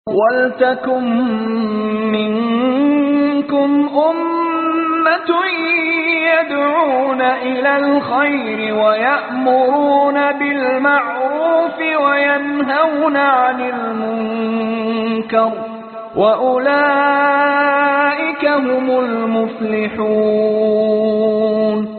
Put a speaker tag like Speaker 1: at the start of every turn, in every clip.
Speaker 1: وَلْتَكُن مِّنكُمْ أُمَّةٌ يَدْعُونَ إِلَى الْخَيْرِ وَيَأْمُرُونَ بِالْمَعْرُوفِ وَيَنْهَوْنَ عَنِ الْمُنكَرِ وَأُولَئِكَ هُمُ الْمُفْلِحُونَ.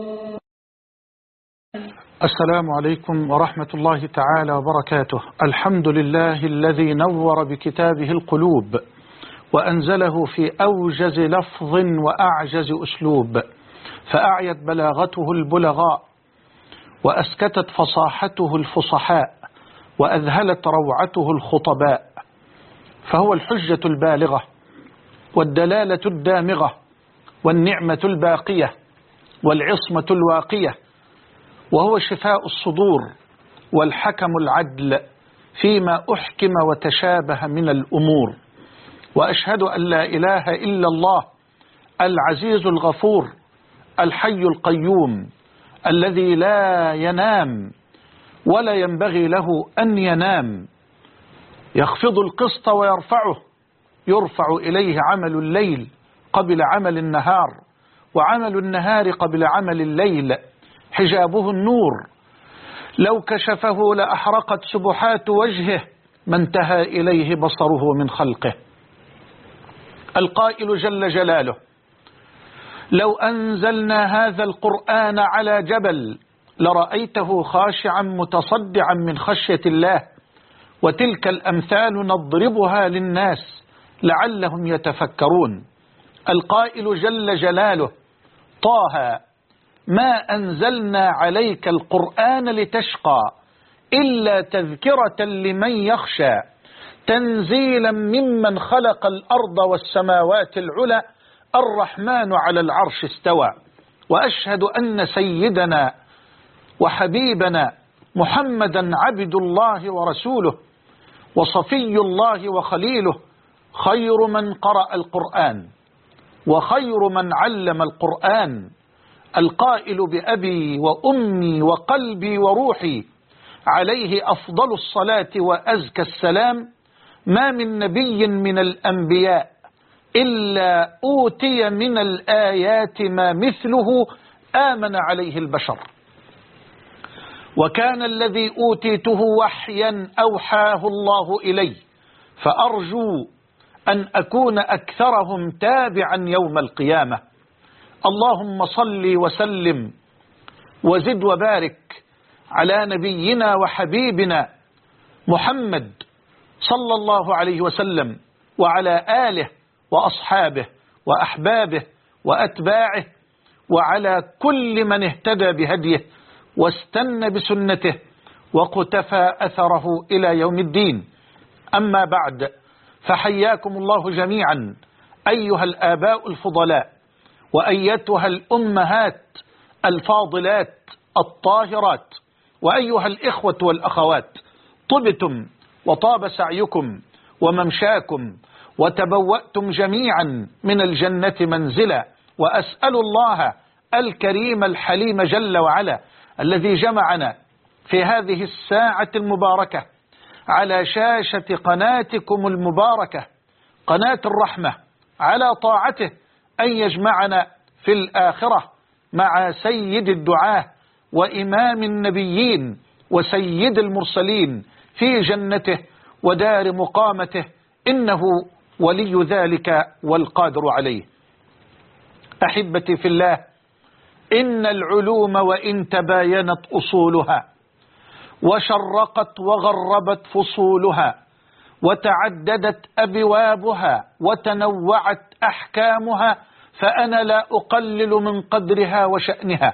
Speaker 2: السلام عليكم ورحمة الله تعالى وبركاته. الحمد لله الذي نور بكتابه القلوب وأنزله في أوجز لفظ وأعجز أسلوب، فأعيت بلاغته البلغاء وأسكتت فصاحته الفصحاء وأذهلت روعته الخطباء، فهو الحجة البالغة والدلالة الدامغة والنعمة الباقية والعصمة الواقية، وهو شفاء الصدور والحكم العدل فيما أحكم وتشابه من الأمور. وأشهد أن لا إله إلا الله العزيز الغفور الحي القيوم الذي لا ينام ولا ينبغي له أن ينام، يخفض القسط ويرفعه، يرفع إليه عمل الليل قبل عمل النهار، وعمل النهار قبل عمل الليل، حجابه النور، لو كشفه لأحرقت سبحات وجهه ما انتهى إليه بصره من خلقه. القائل جل جلاله: لو أنزلنا هذا القرآن على جبل لرأيته خاشعا متصدعا من خشية الله، وتلك الأمثال نضربها للناس لعلهم يتفكرون. القائل جل جلاله: طه ما أنزلنا عليك القرآن لتشقى إلا تذكرة لمن يخشى تنزيلا ممن خلق الأرض والسماوات العلى الرحمن على العرش استوى. وأشهد أن سيدنا وحبيبنا محمدا عبد الله ورسوله وصفي الله وخليله، خير من قرأ القرآن وخير من علم القرآن، القائل بأبي وأمي وقلبي وروحي عليه أفضل الصلاة وأزكى السلام: ما من نبي من الأنبياء إلا أوتي من الآيات ما مثله آمن عليه البشر، وكان الذي أوتيته وحيا أوحاه الله إلي، فأرجو أن أكون أكثرهم تابعا يوم القيامة. اللهم صل وسلم وزد وبارك على نبينا وحبيبنا محمد صلى الله عليه وسلم، وعلى آله وأصحابه وأحبابه وأتباعه، وعلى كل من اهتدى بهديه واستنى بسنته وقتفى أثره إلى يوم الدين. أما بعد، فحياكم الله جميعا أيها الآباء الفضلاء وأيتها الأمهات الفاضلات الطاهرات، وأيها الإخوة والأخوات، طبتم وطاب سعيكم وممشاكم وتبوأتم جميعا من الجنة منزلا. وأسأل الله الكريم الحليم جل وعلا الذي جمعنا في هذه الساعة المباركة على شاشة قناتكم المباركة قناة الرحمة على طاعته أن يجمعنا في الآخرة مع سيد الدعاة وإمام النبيين وسيد المرسلين في جنته ودار مقامته، إنه ولي ذلك والقادر عليه. أحبتي في الله، إن العلوم وإن تباينت أصولها وشرقت وغربت فصولها وتعددت أبوابها وتنوعت أحكامها، فأنا لا أقلل من قدرها وشأنها،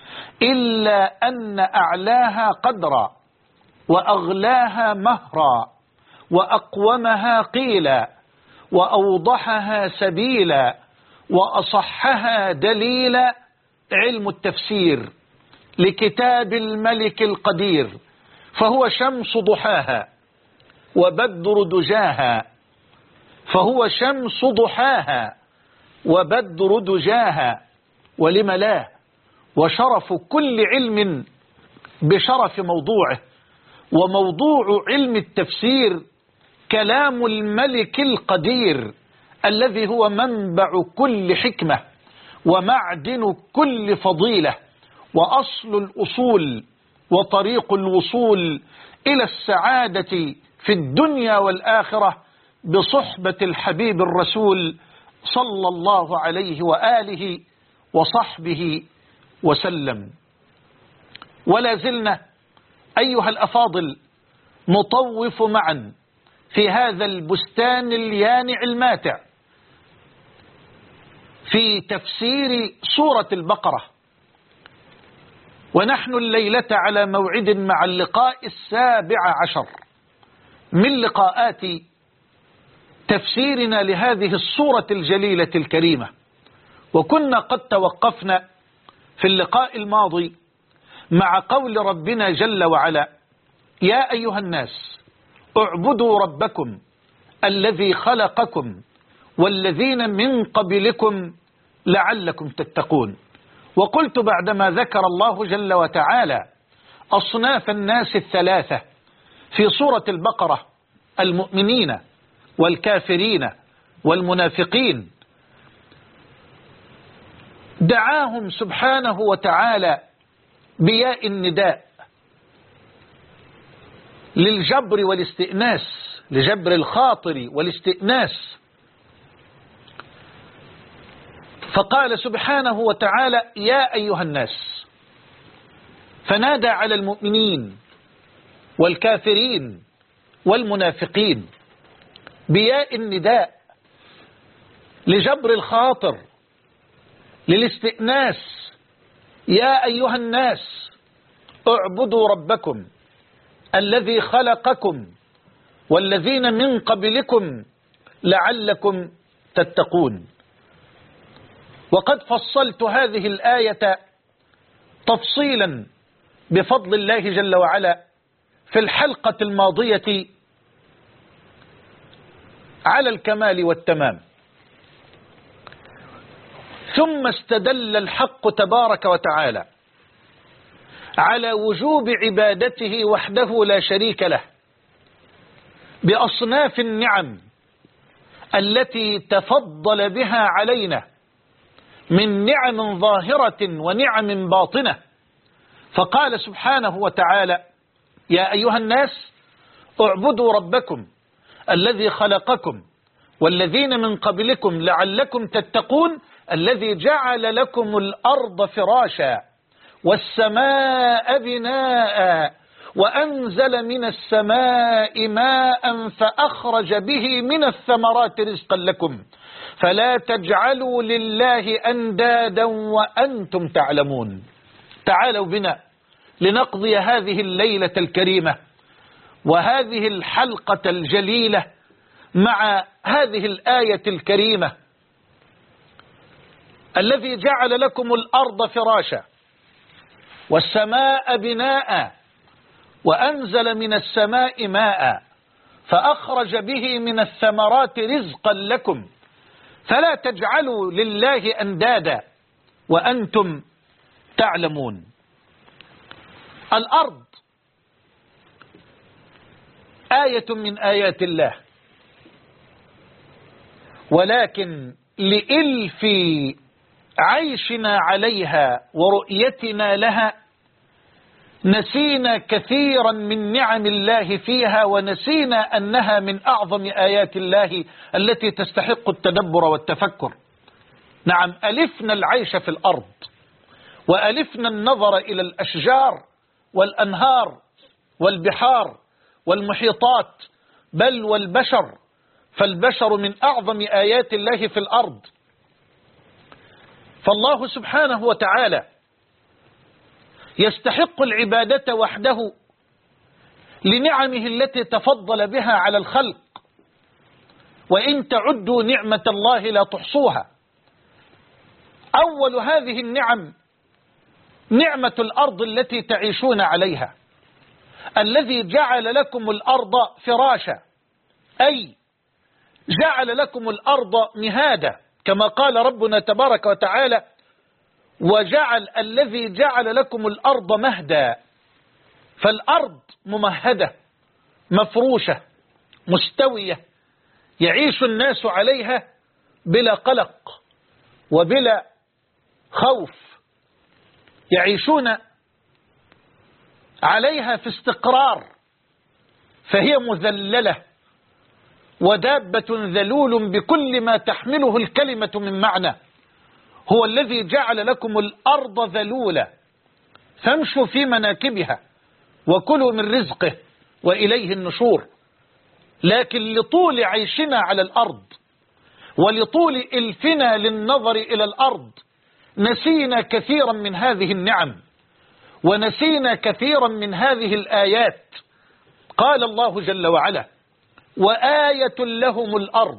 Speaker 2: إلا أن أعلاها قدرا وأغلاها مهرا وأقومها قيلا وأوضحها سبيلا وأصحها دليلا علم التفسير لكتاب الملك القدير، فهو شمس ضحاها وبدر دجاها، فهو شمس ضحاها وبدر دجاها، ولم لا، وشرف كل علم بشرف موضوعه، وموضوع علم التفسير كلام الملك القدير الذي هو منبع كل حكمة ومعدن كل فضيلة وأصل الأصول وطريق الوصول إلى السعادة في الدنيا والآخرة بصحبة الحبيب الرسول صلى الله عليه وآله وصحبه وسلم. ولا زلنا أيها الأفاضل نطوف معا في هذا البستان اليانع الماتع في تفسير سورة البقرة، ونحن الليلة على موعد مع اللقاء 17 من لقاءات تفسيرنا لهذه السورة الجليلة الكريمة. وكنا قد توقفنا في اللقاء الماضي مع قول ربنا جل وعلا: يا أيها الناس اعبدوا ربكم الذي خلقكم والذين من قبلكم لعلكم تتقون. وقلت بعدما ذكر الله جل وتعالى أصناف الناس الثلاثة في سورة البقرة، المؤمنين والكافرين والمنافقين، دعاهم سبحانه وتعالى بياء النداء للجبر والاستئناس، لجبر الخاطر والاستئناس، فقال سبحانه وتعالى: يا أيها الناس، فنادى على المؤمنين والكافرين والمنافقين بياء النداء لجبر الخاطر، للاستئناس: يا أيها الناس اعبدوا ربكم الذي خلقكم والذين من قبلكم لعلكم تتقون. وقد فصلت هذه الآية تفصيلا بفضل الله جل وعلا في الحلقة الماضية على الكمال والتمام. ثم استدل الحق تبارك وتعالى على وجوب عبادته وحده لا شريك له بأصناف النعم التي تفضل بها علينا من نعم ظاهرة ونعم باطنة. فقال سبحانه وتعالى: يا أيها الناس اعبدوا ربكم الذي خلقكم والذين من قبلكم لعلكم تتقون، الذي جعل لكم الأرض فراشا والسماء بناء وأنزل من السماء ماء فأخرج به من الثمرات رزقا لكم فلا تجعلوا لله أندادا وأنتم تعلمون. تعالوا بنا لنقضي هذه الليلة الكريمة وهذه الحلقة الجليلة مع هذه الآية الكريمة: الذي جعل لكم الأرض فراشا والسماء بناء وأنزل من السماء ماء فأخرج به من الثمرات رزقا لكم فلا تجعلوا لله أندادا وأنتم تعلمون. الأرض آية من آيات الله، ولكن لإلف عيشنا عليها ورؤيتنا لها نسينا كثيرا من نعم الله فيها، ونسينا أنها من أعظم آيات الله التي تستحق التدبر والتفكر. نعم، ألفنا العيش في الأرض وألفنا النظر إلى الأشجار والأنهار والبحار والمحيطات، بل والبشر، فالبشر من أعظم آيات الله في الأرض. فالله سبحانه وتعالى يستحق العبادة وحده لنعمه التي تفضل بها على الخلق، وإن تعدوا نعمة الله لا تحصوها. أول هذه النعم نعمة الأرض التي تعيشون عليها، الذي جعل لكم الأرض فراشا، أي جعل لكم الأرض مهادا، كما قال ربنا تبارك وتعالى: الذي جعل لكم الأرض مهدا. فالأرض ممهدة مفروشة مستوية يعيش الناس عليها بلا قلق وبلا خوف، يعيشون عليها في استقرار، فهي مذللة ودابة ذلول بكل ما تحمله الكلمة من معنى. هو الذي جعل لكم الأرض ذلولا فامشوا في مناكبها وكلوا من رزقه وإليه النشور. لكن لطول عيشنا على الأرض ولطول إلفنا للنظر إلى الأرض نسينا كثيرا من هذه النعم ونسينا كثيرا من هذه الآيات. قال الله جل وعلا: وآية لهم الأرض،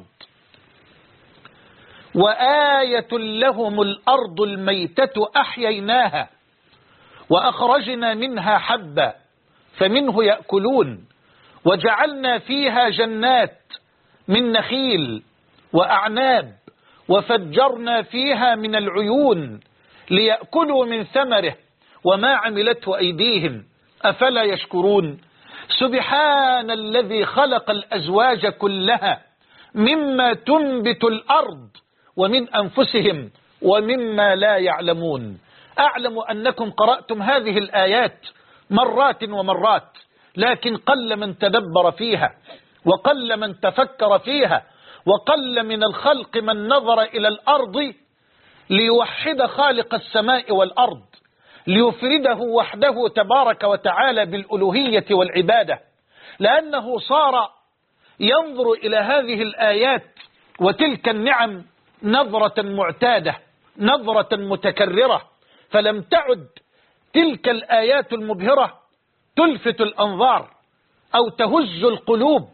Speaker 2: وآية لهم الأرض الميتة أحييناها وأخرجنا منها حبا فمنه يأكلون وجعلنا فيها جنات من نخيل وأعناب وفجرنا فيها من العيون ليأكلوا من ثمره وما عملته أيديهم أفلا يشكرون. سبحان الذي خلق الأزواج كلها مما تنبت الأرض ومن أنفسهم ومما لا يعلمون. أعلم أنكم قرأتم هذه الآيات مرات ومرات، لكن قل من تدبر فيها وقل من تفكر فيها، وقل من الخلق من نظر إلى الأرض ليوحد خالق السماء والأرض، ليفرده وحده تبارك وتعالى بالألوهية والعبادة، لأنه صار ينظر إلى هذه الآيات وتلك النعم نظرة معتادة، نظرة متكررة، فلم تعد تلك الآيات المبهرة تلفت الأنظار أو تهز القلوب.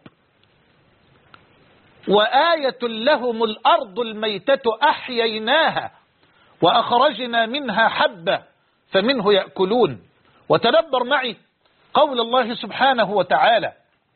Speaker 2: وآية لهم الأرض الميتة أحييناها وأخرجنا منها حبا فمنه يأكلون. وتدبر معي قول الله سبحانه وتعالى: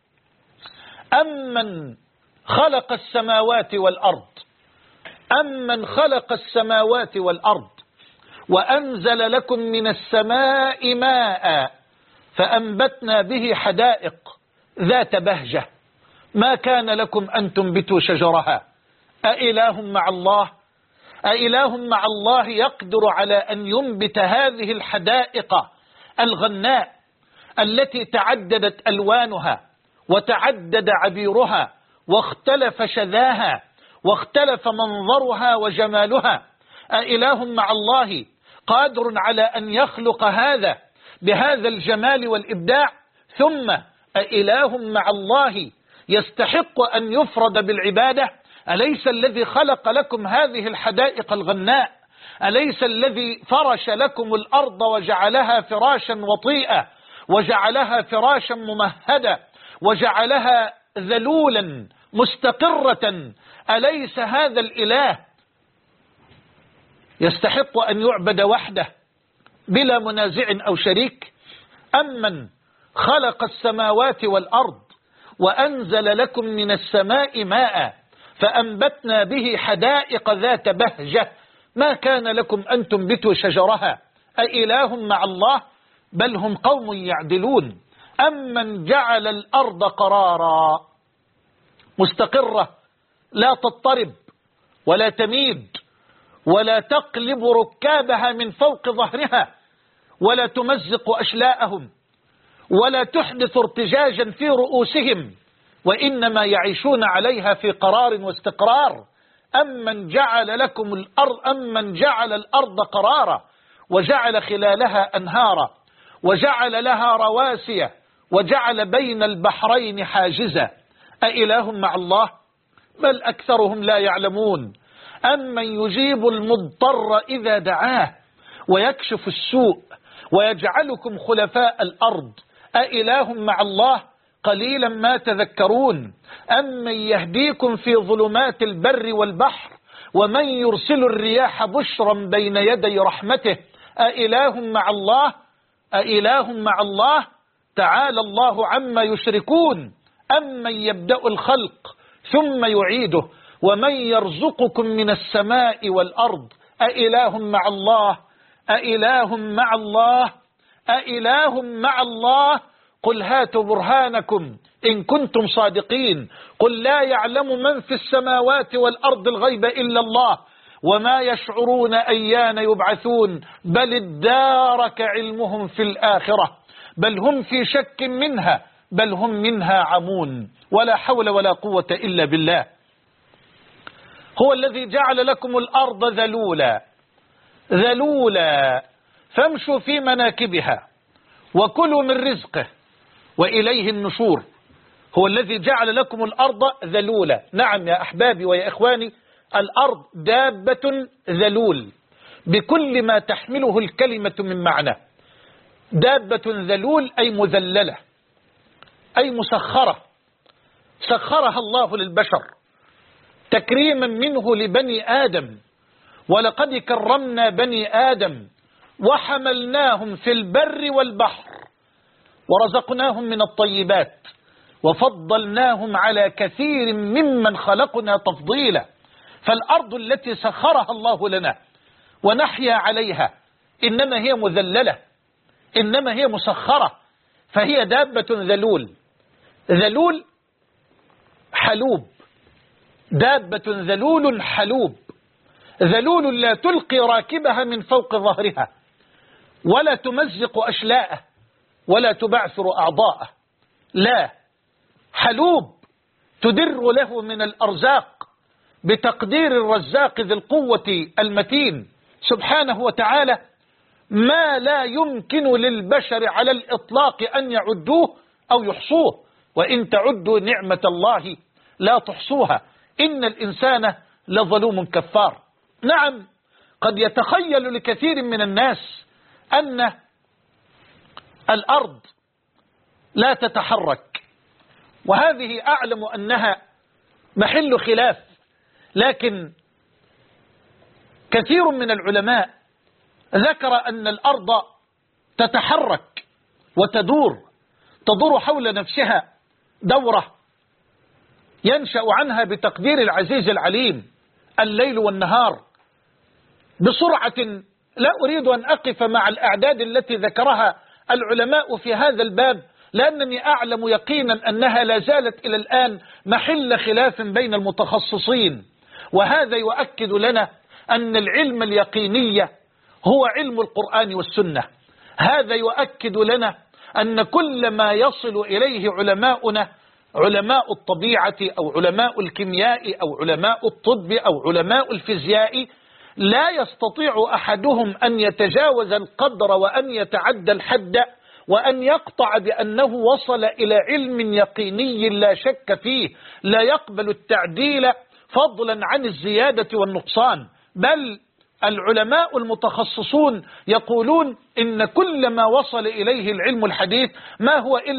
Speaker 2: أمن خلق السماوات والأرض، أمن خلق السماوات والأرض وأنزل لكم من السماء ماء فأنبتنا به حدائق ذات بهجة ما كان لكم أن تنبتوا شجرها أإله مع الله، أإله مع الله يقدر على أن ينبت هذه الحدائق الغناء التي تعددت ألوانها وتعدد عبيرها واختلف شذاها واختلف منظرها وجمالها؟ أإله مع الله قادر على أن يخلق هذا بهذا الجمال والإبداع؟ ثم أإله مع الله يستحق أن يفرد بالعبادة؟ أليس الذي خلق لكم هذه الحدائق الغناء؟ أليس الذي فرش لكم الأرض وجعلها فراشا وطيئا وجعلها فراشا ممهدا وجعلها ذلولا مستقرة؟ أليس هذا الإله يستحق أن يعبد وحده بلا منازع أو شريك؟ أمن خلق السماوات والأرض وأنزل لكم من السماء ماء فأنبتنا به حدائق ذات بهجة ما كان لكم أن تنبتوا شجرها أإله مع الله بل هم قوم يعدلون. أمن جعل الأرض قرارا مستقرة لا تضطرب ولا تميد ولا تقلب ركابها من فوق ظهرها ولا تمزق أشلاءهم ولا تحدث ارتجاجا في رؤوسهم وإنما يعيشون عليها في قرار واستقرار. أمن جعل لكم الأرض، أمن جعل الأرض قرارا وجعل خلالها أنهارا وجعل لها رواسي وجعل بين البحرين حاجزا أإله مع الله بل أكثرهم لا يعلمون. أمن يجيب المضطر إذا دعاه ويكشف السوء ويجعلكم خلفاء الأرض أإله مع الله قليلا ما تذكرون. أمن يهديكم في ظلمات البر والبحر ومن يرسل الرياح بشرا بين يدي رحمته أإله مع الله، أإله مع الله تعالى الله عما يشركون. أمن يبدأ الخلق ثم يعيده ومن يرزقكم من السماء والأرض أإله مع الله، أإله مع الله، أإله مع الله قل هاتوا برهانكم إن كنتم صادقين. قل لا يعلم من في السماوات والأرض الغيب إلا الله وما يشعرون أيان يبعثون بل ادارك علمهم في الآخرة بل هم في شك منها بل هم منها عمون. ولا حول ولا قوة إلا بالله. هو الذي جعل لكم الأرض ذلولا فامشوا في مناكبها وكلوا من رزقه وإليه النشور. هو الذي جعل لكم الأرض ذلولا. نعم يا أحبابي ويا إخواني، الأرض دابة ذلول بكل ما تحمله الكلمة من معنى. دابة ذلول أي مذللة أي مسخرة، سخرها الله للبشر تكريما منه لبني آدم. ولقد كرمنا بني آدم وحملناهم في البر والبحر ورزقناهم من الطيبات وفضلناهم على كثير ممن خلقنا تفضيلا. فالأرض التي سخرها الله لنا ونحيا عليها إنما هي مذللة، إنما هي مسخرة، فهي دابة ذلول حلوب، دابة ذلول حلوب، ذلول لا تلقي راكبها من فوق ظهرها ولا تمزق أشلاءه ولا تبعثر أعضاءه، لا، حلوب تدر له من الأرزاق بتقدير الرزاق ذي القوة المتين سبحانه وتعالى ما لا يمكن للبشر على الإطلاق أن يعدوه أو يحصوه، وإن تعدوا نعمة الله لا تحصوها إن الإنسان لظلوم كفار. نعم، قد يتخيل لكثير من الناس أن الأرض لا تتحرك، وهذه أعلم أنها محل خلاف، لكن كثير من العلماء ذكر أن الأرض تتحرك وتدور حول نفسها دورة ينشأ عنها بتقدير العزيز العليم الليل والنهار بسرعة لا أريد أن أقف مع الأعداد التي ذكرها العلماء في هذا الباب، لأنني أعلم يقينا أنها لا زالت إلى الآن محل خلاف بين المتخصصين. وهذا يؤكد لنا أن العلم اليقيني هو علم القرآن والسنة. هذا يؤكد لنا أن كل ما يصل إليه علماؤنا، علماء الطبيعة أو علماء الكيمياء أو علماء الطب أو علماء الفيزياء، لا يستطيع أحدهم أن يتجاوز القدر وأن يتعدى الحد وأن يقطع بأنه وصل إلى علم يقيني لا شك فيه لا يقبل التعديل فضلا عن الزيادة والنقصان. بل العلماء المتخصصون يقولون إن كل ما وصل إليه العلم الحديث ما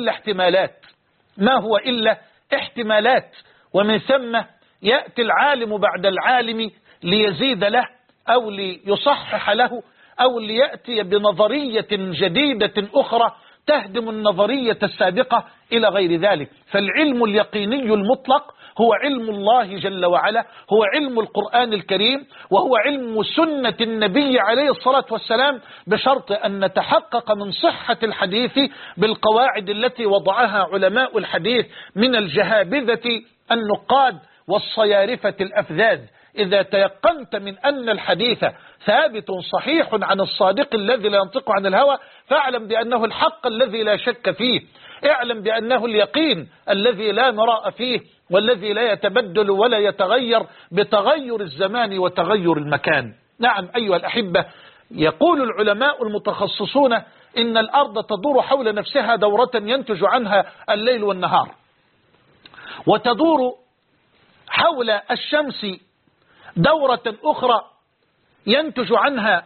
Speaker 2: هو إلا احتمالات، ومن ثم يأتي العالم بعد العالم ليزيد له أو ليصحح له أو ليأتي بنظرية جديدة أخرى تهدم النظرية السابقة إلى غير ذلك. فالعلم اليقيني المطلق هو علم الله جل وعلا، هو علم القرآن الكريم، وهو علم سنة النبي عليه الصلاة والسلام، بشرط أن نتحقق من صحة الحديث بالقواعد التي وضعها علماء الحديث من الجهابذة النقاد والصيارفة الأفذاذ. إذا تيقنت من أن الحديث ثابت صحيح عن الصادق الذي لا ينطق عن الهوى فاعلم بأنه الحق الذي لا شك فيه، اعلم بأنه اليقين الذي لا مراء فيه والذي لا يتبدل ولا يتغير بتغير الزمان وتغير المكان. نعم أيها الأحبة، يقول العلماء المتخصصون إن الأرض تدور حول نفسها دورة ينتج عنها الليل والنهار، وتدور حول الشمس دورة أخرى ينتج عنها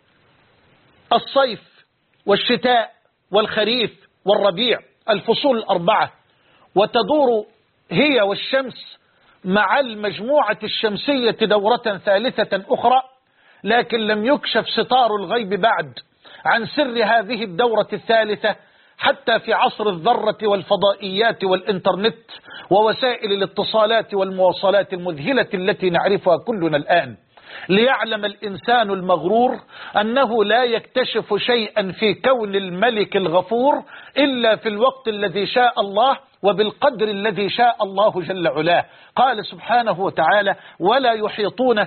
Speaker 2: الصيف والشتاء والخريف والربيع، الفصول الأربعة، وتدور هي والشمس مع المجموعة الشمسية دورة ثالثة أخرى، لكن لم يكشف ستار الغيب بعد عن سر هذه الدورة الثالثة حتى في عصر الذرة والفضائيات والإنترنت ووسائل الاتصالات والمواصلات المذهلة التي نعرفها كلنا الآن. ليعلم الإنسان المغرور أنه لا يكتشف شيئا في كون الملك الغفور إلا في الوقت الذي شاء الله وبالقدر الذي شاء الله جل علاه. قال سبحانه وتعالى: ولا يحيطون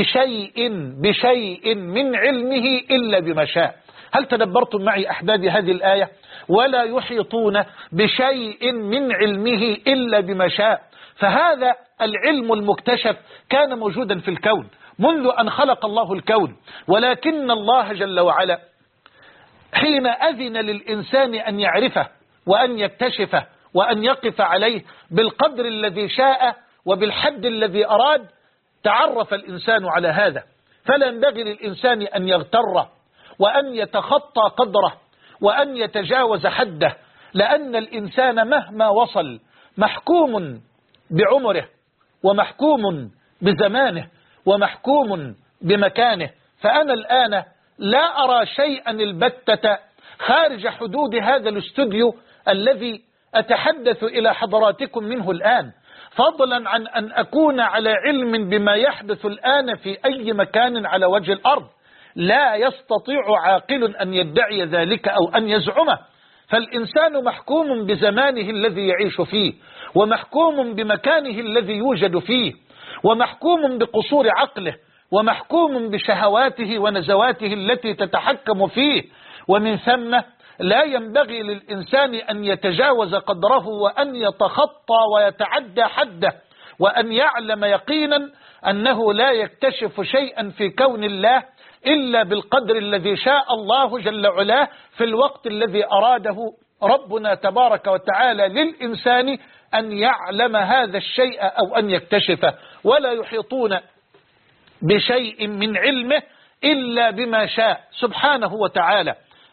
Speaker 2: بشيء من علمه إلا بما شاء. هل تدبرتم معي أحبابي هذه الآية؟ ولا يحيطون بشيء من علمه إلا بما شاء. فهذا العلم المكتشف كان موجودا في الكون منذ أن خلق الله الكون، ولكن الله جل وعلا حين أذن للإنسان أن يعرفه وأن يكتشفه وأن يقف عليه بالقدر الذي شاء وبالحد الذي أراد، تعرف الإنسان على هذا. فلا ينبغي للإنسان أن يغتر وأن يتخطى قدره وأن يتجاوز حده، لأن الإنسان مهما وصل محكوم بعمره ومحكوم بزمانه ومحكوم بمكانه. فأنا الآن لا أرى شيئا البتة خارج حدود هذا الاستوديو الذي أتحدث إلى حضراتكم منه الآن، فضلا عن أن أكون على علم بما يحدث الآن في أي مكان على وجه الأرض. لا يستطيع عاقل أن يدعي ذلك أو أن يزعمه. فالإنسان محكوم بزمانه الذي يعيش فيه، ومحكوم بمكانه الذي يوجد فيه، ومحكوم بقصور عقله، ومحكوم بشهواته ونزواته التي تتحكم فيه. ومن ثم لا ينبغي للإنسان أن يتجاوز قدره وأن يتخطى ويتعدى حده، وأن يعلم يقينا أنه لا يكتشف شيئا في كون الله إلا بالقدر الذي شاء الله جل وعلا في الوقت الذي أراده ربنا تبارك وتعالى للإنسان أن يعلم هذا الشيء أو أن يكتشفه. ولا يحيطون بشيء من علمه إلا بما شاء سبحانه وتعالى.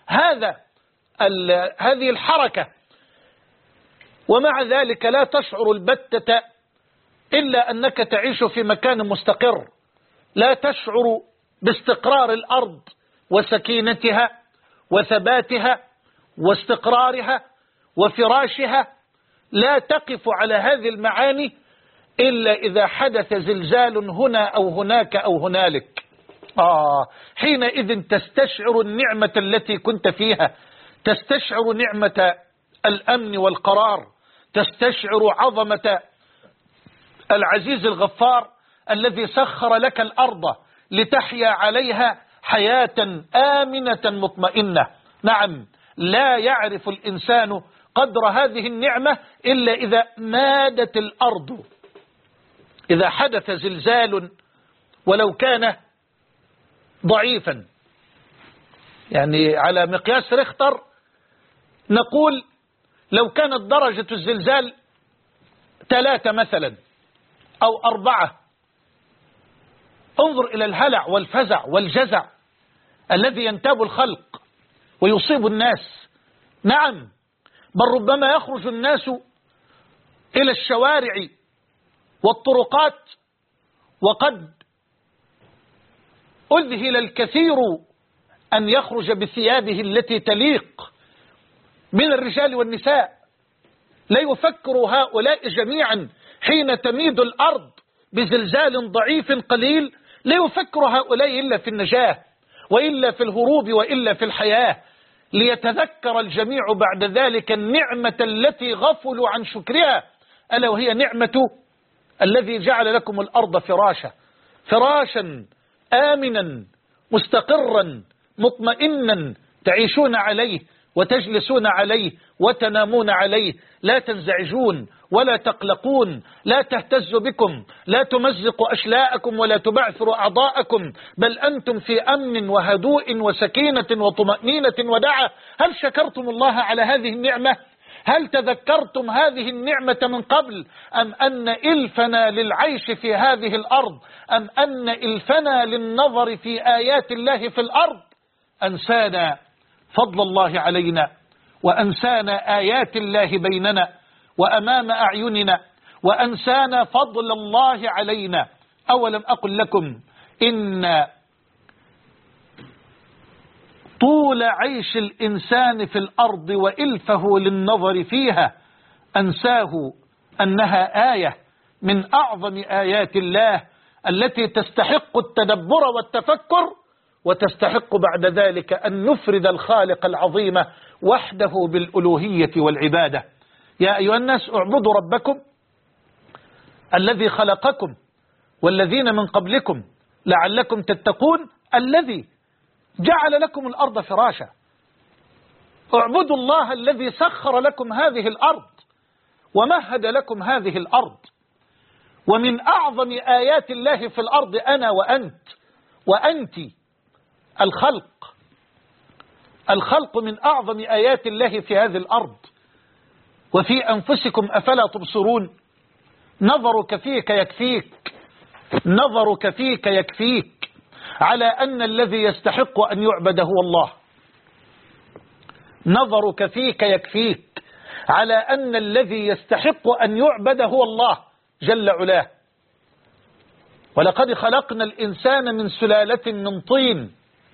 Speaker 2: هذه الحركة، ومع ذلك لا تشعر البتة إلا أنك تعيش في مكان مستقر، لا تشعر باستقرار الأرض وسكينتها وثباتها واستقرارها وفراشها. لا تقف على هذه المعاني إلا إذا حدث زلزال هنا أو هناك أو هنالك. حينئذ تستشعر النعمة التي كنت فيها، تستشعر نعمة الأمن والقرار، تستشعر عظمة العزيز الغفار الذي سخر لك الأرض لتحيا عليها حياة آمنة مطمئنة. نعم، لا يعرف الإنسان قدر هذه النعمة إلا إذا مادت الأرض، إذا حدث زلزال ولو كان ضعيفا، يعني على مقياس ريختر نقول لو كانت درجة الزلزال 3 مثلا أو 4، انظر إلى الهلع والفزع والجزع الذي ينتاب الخلق ويصيب الناس. نعم، بل ربما يخرج الناس إلى الشوارع والطرقات وقد أذهل الكثير أن يخرج بثيابه التي تليق من الرجال والنساء. لا يفكر هؤلاء جميعا حين تميد الأرض بزلزال ضعيف قليل، لا يفكر هؤلاء إلا في النجاة وإلا في الهروب وإلا في الحياة، ليتذكر الجميع بعد ذلك النعمة التي غفلوا عن شكرها، ألا وهي نعمة الذي جعل لكم الأرض فراشا آمنا مستقرا مطمئنا تعيشون عليه وتجلسون عليه وتنامون عليه، لا تنزعجون ولا تقلقون، لا تهتز بكم، لا تمزق أشلاءكم ولا تبعثر أعضاءكم، بل أنتم في أمن وهدوء وسكينة وطمأنينة ودعة. هل شكرتم الله على هذه النعمة؟ هل تذكرتم هذه النعمة من قبل؟ أم أن إلفنا للعيش في هذه الأرض، أم أن إلفنا للنظر في آيات الله في الأرض أنسانا فضل الله علينا، وأنسانا آيات الله بيننا وأمام أعيننا، وأنسانا فضل الله علينا؟ أولم أقل لكم إن طول عيش الإنسان في الأرض وإلفه للنظر فيها أنساه أنها آية من أعظم آيات الله التي تستحق التدبر والتفكر، وتستحق بعد ذلك أن نفرد الخالق العظيم وحده بالألوهية والعبادة. يا أيها الناس اعبدوا ربكم الذي خلقكم والذين من قبلكم لعلكم تتقون، الذي جعل لكم الأرض فراشا. اعبدوا الله الذي سخر لكم هذه الأرض ومهد لكم هذه الأرض. ومن أعظم آيات الله في الأرض أنا وأنت وأنت الخلق من أعظم آيات الله في هذه الأرض. وفي أنفسكم أفلا تبصرون. نظرك فيك يكفيك، نظرك فيك يكفيك على أن الذي يستحق أن يعبد هو الله. نظرك فيك يكفيك على أن الذي يستحق أن يعبد هو الله جل علاه. ولقد خلقنا الإنسان من سلالة من طين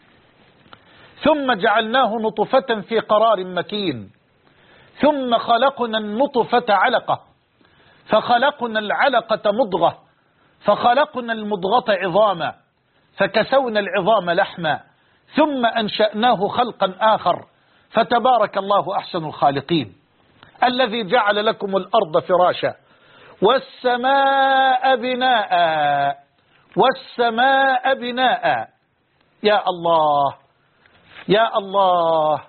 Speaker 2: ثم جعلناه نطفة في قرار مكين ثم خلقنا النطفة علقة فخلقنا العلقة مضغة فخلقنا المضغة عظاما فكسونا العظام لحما ثم أنشأناه خلقا آخر فتبارك الله أحسن الخالقين. الذي جعل لكم الأرض فراشا والسماء بناء، والسماء بناء. يا الله يا الله،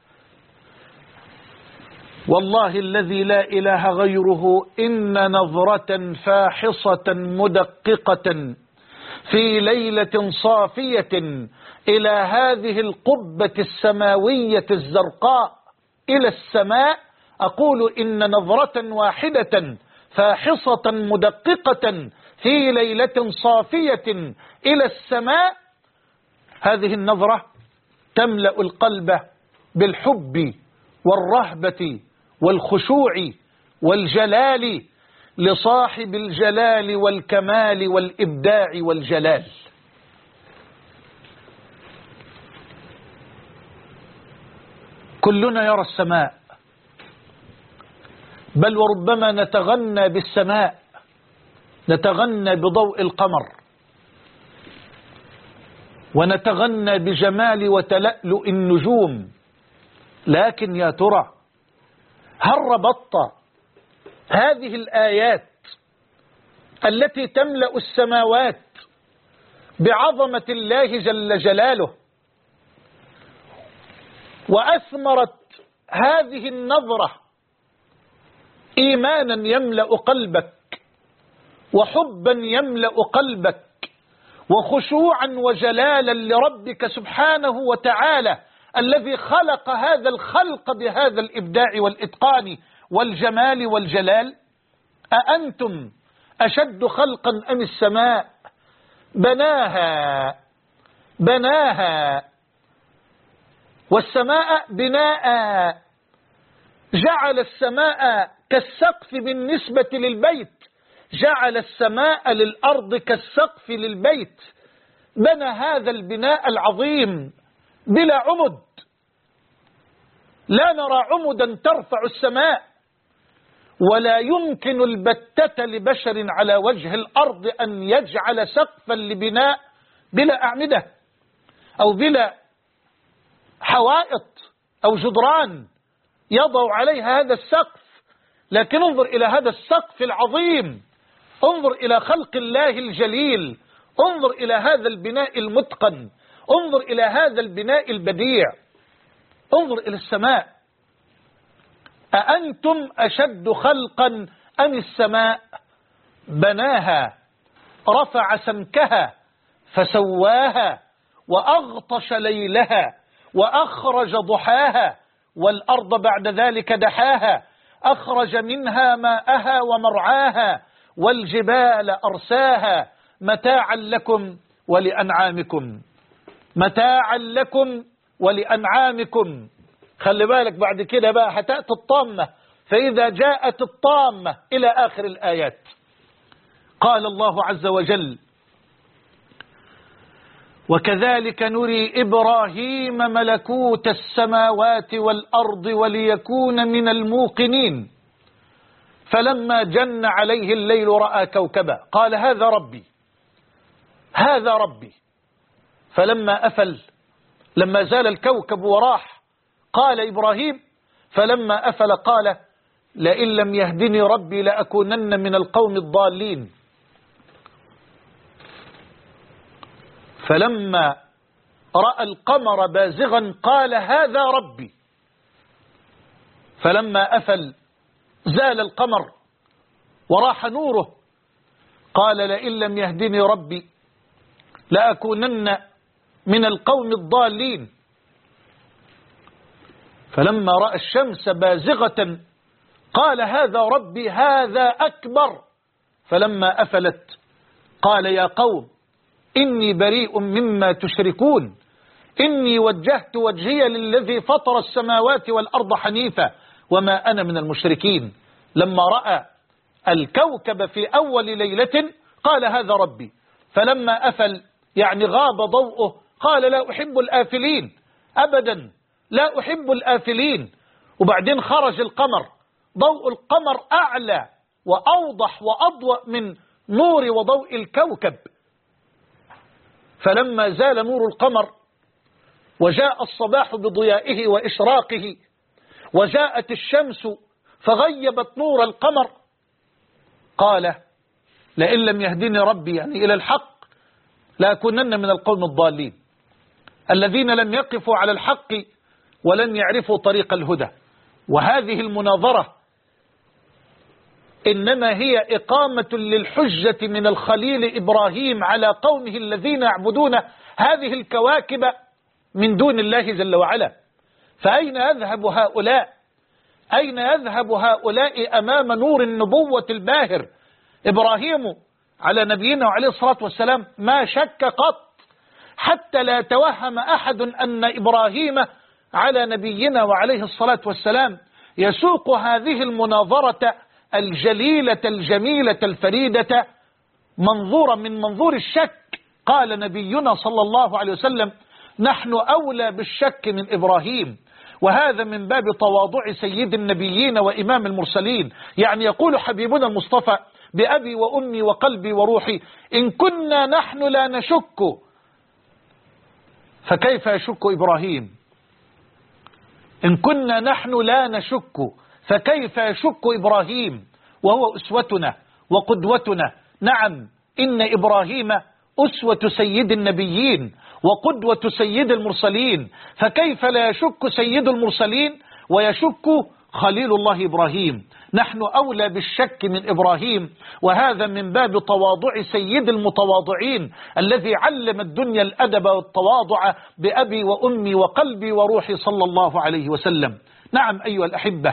Speaker 2: والله الذي لا إله غيره إن نظرة فاحصة مدققة في ليلة صافية إلى هذه القبة السماوية الزرقاء إلى السماء، أقول إن نظرة واحدة فاحصة مدققة في ليلة صافية إلى السماء، هذه النظرة تملأ القلب بالحب والرهبة والخشوع والجلال لصاحب الجلال والكمال والإبداع والجلال. كلنا يرى السماء، بل وربما نتغنى بالسماء، نتغنى بضوء القمر ونتغنى بجمال وتلألؤ النجوم. لكن يا ترى هل ربطت هذه الآيات التي تملأ السماوات بعظمة الله جل جلاله وأثمرت هذه النظرة إيمانا يملأ قلبك وحبا يملأ قلبك وخشوعا وجلالا لربك سبحانه وتعالى الذي خلق هذا الخلق بهذا الإبداع والإتقان والجمال والجلال؟ أأنتم أشد خلقا أم السماء بناها والسماء بناء، جعل السماء كالسقف بالنسبة للبيت، جعل السماء للأرض كالسقف للبيت، بنى هذا البناء العظيم بلا عمد، لا نرى عمدا ترفع السماء، ولا يمكن البتة لبشر على وجه الأرض أن يجعل سقفا لبناء بلا أعمدة أو بلا حوائط أو جدران يضع عليها هذا السقف. لكن انظر إلى هذا السقف العظيم، انظر إلى خلق الله الجليل، انظر إلى هذا البناء المتقن، انظر إلى هذا البناء البديع، انظر إلى السماء. أأنتم أشد خلقا أم السماء بناها رفع سمكها فسواها وأغطش ليلها وأخرج ضحاها والأرض بعد ذلك دحاها أخرج منها ماءها ومرعاها والجبال أرساها متاعا لكم ولأنعامكم، متاعا لكم ولأنعامكم. خلي بالك بعد كده بقى هتأتي الطامة، فإذا جاءت الطامة إلى آخر الآيات قال الله عز وجل: وكذلك نري إبراهيم ملكوت السماوات والأرض وليكون من الموقنين فلما جن عليه الليل رأى كوكبا قال هذا ربي هذا ربي. فلما أفل، لما زال الكوكب وراح، قال إبراهيم فلما أفل قال لئن لم يهدني ربي لأكونن من القوم الضالين. فلما رأى القمر بازغا قال هذا ربي. فلما أفل زال القمر وراح نوره، قال لئن لم يهدني ربي لأكونن من القوم الضالين. فلما رأى الشمس بازغة قال هذا ربي هذا أكبر. فلما أفلت قال يا قوم إني بريء مما تشركون إني وجهت وجهي للذي فطر السماوات والأرض حنيفا وما أنا من المشركين. لما رأى الكوكب في أول ليلة قال هذا ربي. فلما أفل يعني غاب ضوءه قال لا أحب الآفلين، أبدا لا أحب الآفلين. وبعدين خرج القمر، ضوء القمر أعلى وأوضح وأضوأ من نور وضوء الكوكب. فلما زال نور القمر وجاء الصباح بضيائه وإشراقه وجاءت الشمس فغيبت نور القمر قال لئن لم يهدني ربي يعني إلى الحق لأكونن من القوم الضالين الذين لم يقفوا على الحق ولم يعرفوا طريق الهدى. وهذه المناظرة إنما هي إقامة للحجة من الخليل إبراهيم على قومه الذين يعبدون هذه الكواكب من دون الله جل وعلا. فأين يذهب هؤلاء؟ أين يذهب هؤلاء أمام نور النبوة الباهر؟ إبراهيم على نبينا وعليه الصلاة والسلام ما شك قط، حتى لا يتوهم أحد أن إبراهيم على نبينا وعليه الصلاة والسلام يسوق هذه المناظرة الجليلة الجميلة الفريدة منظورا من منظور الشك. قال نبينا صلى الله عليه وسلم نحن أولى بالشك من إبراهيم، وهذا من باب تواضع سيد النبيين وإمام المرسلين. يعني يقول حبيبنا المصطفى بأبي وأمي وقلبي وروحي إن كنا نحن لا نشك فكيف يشك إبراهيم؟ إن كنا نحن لا نشك فكيف يشك إبراهيم وهو أسوتنا وقدوتنا؟ نعم إن إبراهيم أسوة سيد النبيين وقدوة سيد المرسلين، فكيف لا يشك سيد المرسلين ويشك خليل الله إبراهيم؟ نحن أولى بالشك من إبراهيم، وهذا من باب تواضع سيد المتواضعين الذي علم الدنيا الأدب والتواضع بأبي وأمي وقلبي وروحي صلى الله عليه وسلم. نعم أيها الأحبة،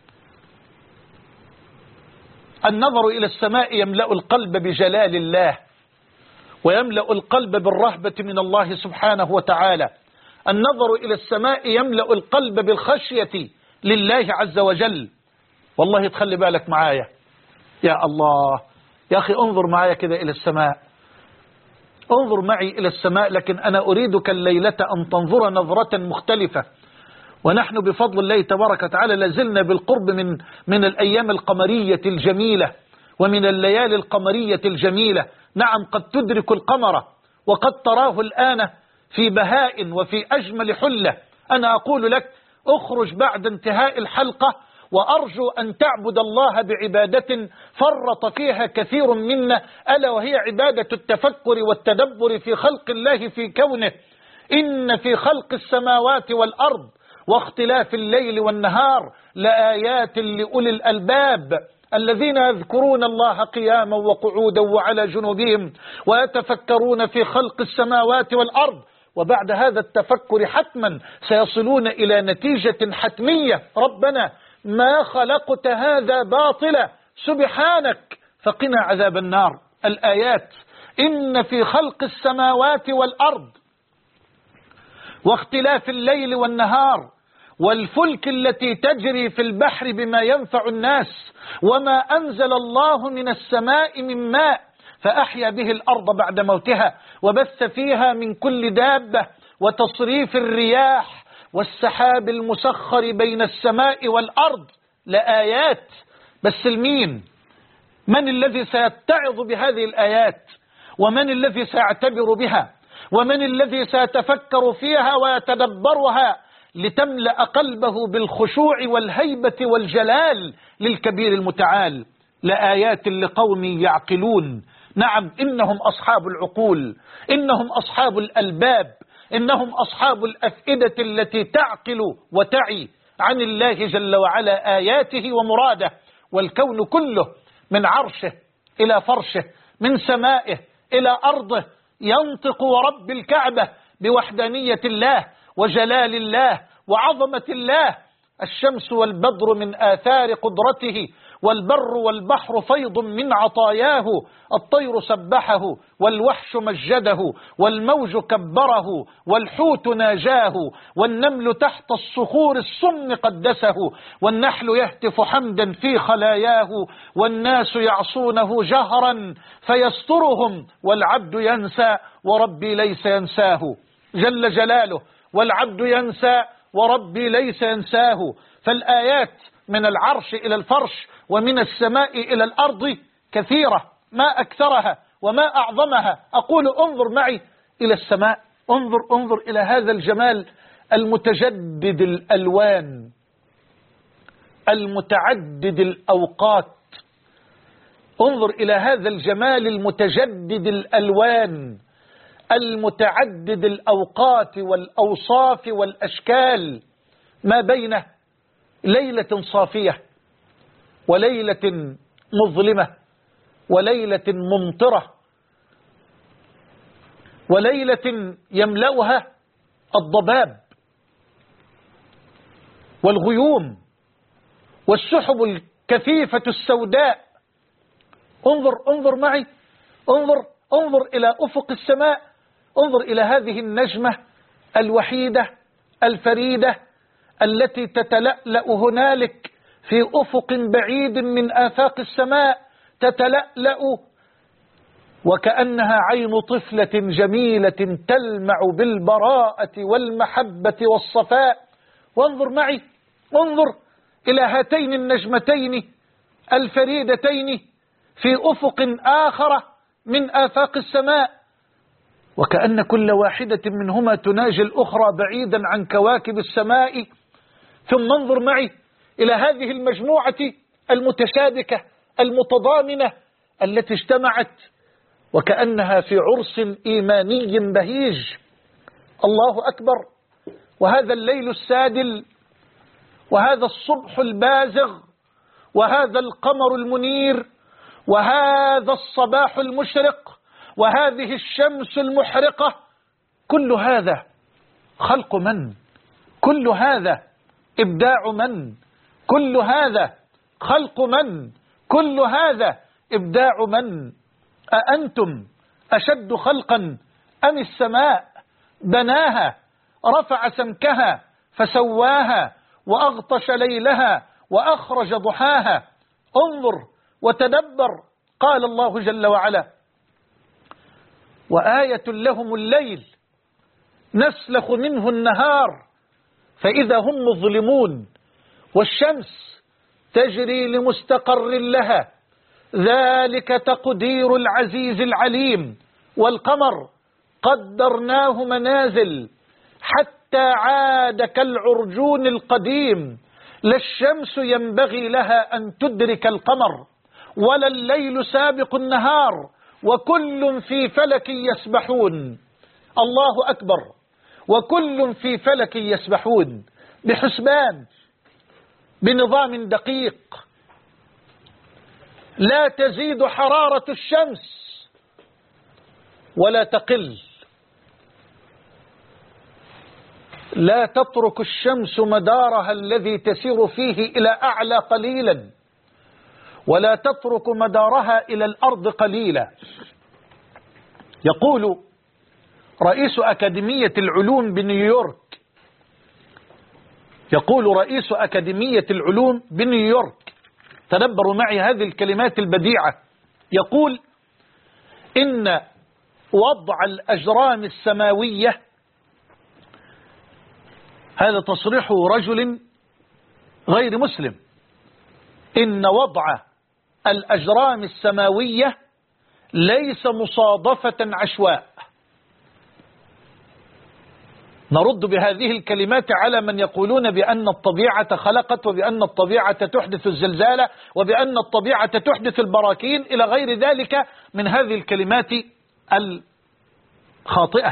Speaker 2: النظر إلى السماء يملأ القلب بجلال الله ويملأ القلب بالرهبة من الله سبحانه وتعالى. النظر إلى السماء يملأ القلب بالخشية لله عز وجل. والله تخلي بالك معايا يا الله يا أخي، انظر معايا كده إلى السماء، انظر معي إلى السماء، لكن أنا أريدك الليلة أن تنظر نظرة مختلفة. ونحن بفضل الله تبارك وتعالى لازلنا بالقرب من الأيام القمرية الجميلة ومن الليالي القمرية الجميلة. نعم قد تدرك القمر وقد تراه الآن في بهاء وفي أجمل حلة. أنا أقول لك اخرج بعد انتهاء الحلقة وأرجو أن تعبد الله بعبادة فرط فيها كثير منا، ألا وهي عبادة التفكر والتدبر في خلق الله في كونه. إن في خلق السماوات والأرض واختلاف الليل والنهار لآيات لأولي الألباب الذين يذكرون الله قياما وقعودا وعلى جنوبهم ويتفكرون في خلق السماوات والأرض. وبعد هذا التفكر حتما سيصلون إلى نتيجة حتمية: ربنا ما خلقت هذا باطلا سبحانك فقنا عذاب النار. الآيات: إن في خلق السماوات والأرض واختلاف الليل والنهار والفلك التي تجري في البحر بما ينفع الناس وما أنزل الله من السماء من ماء فأحيا به الأرض بعد موتها وبث فيها من كل دابة وتصريف الرياح والسحاب المسخر بين السماء والأرض لآيات. بس المين؟ من الذي سيتعظ بهذه الآيات ومن الذي سيعتبر بها، ومن الذي سيتفكر فيها ويتدبرها لتملأ قلبه بالخشوع والهيبة والجلال للكبير المتعال. لآيات لقوم يعقلون. نعم، إنهم أصحاب العقول، إنهم أصحاب الألباب، إنهم أصحاب الأفئدة التي تعقل وتعي عن الله جل وعلا آياته ومراده. والكون كله من عرشه إلى فرشه، من سمائه إلى أرضه، ينطق ورب الكعبة بوحدانية الله وجلال الله وعظمة الله. الشمس والبدر من آثار قدرته، والبر والبحر فيض من عطاياه. الطير سبحه والوحش مجده، والموج كبره والحوت ناجاه، والنمل تحت الصخور الصم قدسه، والنحل يهتف حمدا في خلاياه، والناس يعصونه جهرا فيسترهم، والعبد ينسى وربي ليس ينساه. جل جلاله، والعبد ينسى وربي ليس ينساه. فالآيات من العرش إلى الفرش ومن السماء إلى الأرض كثيرة، ما أكثرها وما أعظمها. أقول انظر معي إلى السماء، انظر إلى هذا الجمال المتجدد الألوان المتعدد الأوقات. انظر إلى هذا الجمال المتجدد الألوان المتعدد الأوقات والأوصاف والأشكال، ما بين ليلة صافية وليلة مظلمة وليلة ممطرة وليلة يملأها الضباب والغيوم والسحب الكثيفة السوداء. انظر معي، انظر إلى أفق السماء، انظر إلى هذه النجمة الوحيدة الفريدة التي تتلألأ هنالك في أفق بعيد من آفاق السماء، تتلألأ وكأنها عين طفلة جميلة تلمع بالبراءة والمحبة والصفاء. وانظر معي، انظر إلى هاتين النجمتين الفريدتين في أفق آخر من آفاق السماء، وكأن كل واحدة منهما تناجي الأخرى بعيدا عن كواكب السماء. ثم انظر معي إلى هذه المجموعة المتشابكة المتضامنة التي اجتمعت وكأنها في عرس إيماني بهيج. الله أكبر. وهذا الليل السادل، وهذا الصبح البازغ، وهذا القمر المنير، وهذا الصباح المشرق، وهذه الشمس المحرقة، كل هذا خلق من؟ كل هذا إبداع من؟ كل هذا خلق من؟ كل هذا إبداع من؟ أأنتم أشد خلقا أم السماء بناها رفع سمكها فسواها وأغطش ليلها وأخرج ضحاها. انظر وتدبر. قال الله جل وعلا: وآية لهم الليل نسلخ منه النهار فإذا هم مظلمون، والشمس تجري لمستقر لها ذلك تقدير العزيز العليم، والقمر قدرناه منازل حتى عاد كالعرجون القديم، لا الشمس ينبغي لها أن تدرك القمر ولا الليل سابق النهار، وكل في فلك يسبحون. الله أكبر. وكل في فلك يسبحون بحسبان، بنظام دقيق، لا تزيد حرارة الشمس ولا تقل، لا تترك الشمس مدارها الذي تسير فيه إلى أعلى قليلا، ولا تترك مدارها إلى الأرض قليلا. يقول رئيس أكاديمية العلوم بنيويورك، يقول رئيس أكاديمية العلوم بنيويورك، تدبروا معي هذه الكلمات البديعة، يقول: إن وضع الأجرام السماوية، هذا تصريح رجل غير مسلم، إن وضع الأجرام السماوية ليس مصادفة عشواء. نرد بهذه الكلمات على من يقولون بأن الطبيعة خلقت، وبأن الطبيعة تحدث الزلزال، وبأن الطبيعة تحدث البراكين إلى غير ذلك من هذه الكلمات الخاطئة.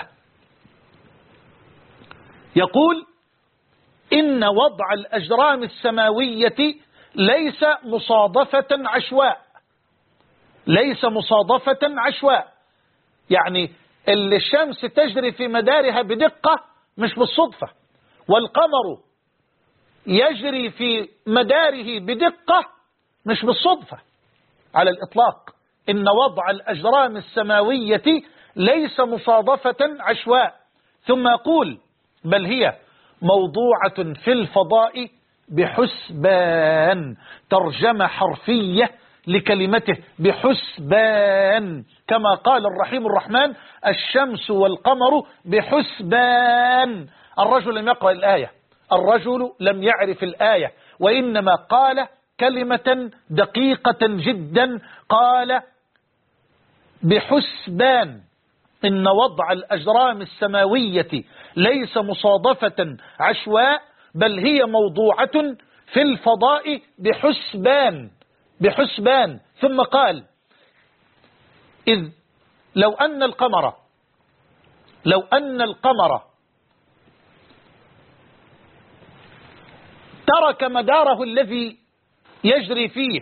Speaker 2: يقول إن وضع الأجرام السماوية ليس مصادفة عشواء، ليس مصادفة عشواء، يعني الشمس تجري في مدارها بدقة مش بالصدفة، والقمر يجري في مداره بدقة مش بالصدفة على الإطلاق. إن وضع الأجرام السماوية ليس مصادفة عشواء. ثم يقول بل هي موضوعة في الفضاء بحسبان، ترجمة حرفية لكلمته بحسبان، كما قال الرحيم الرحمن الشمس والقمر بحسبان. الرجل لم يقرأ الآية، الرجل لم يعرف الآية، وإنما قال كلمة دقيقة جدا، قال بحسبان. إن وضع الأجرام السماوية ليس مصادفة عشواء، بل هي موضوعة في الفضاء بحسبان، بحسبان. ثم قال إذ لو أن القمر ترك مداره الذي يجري فيه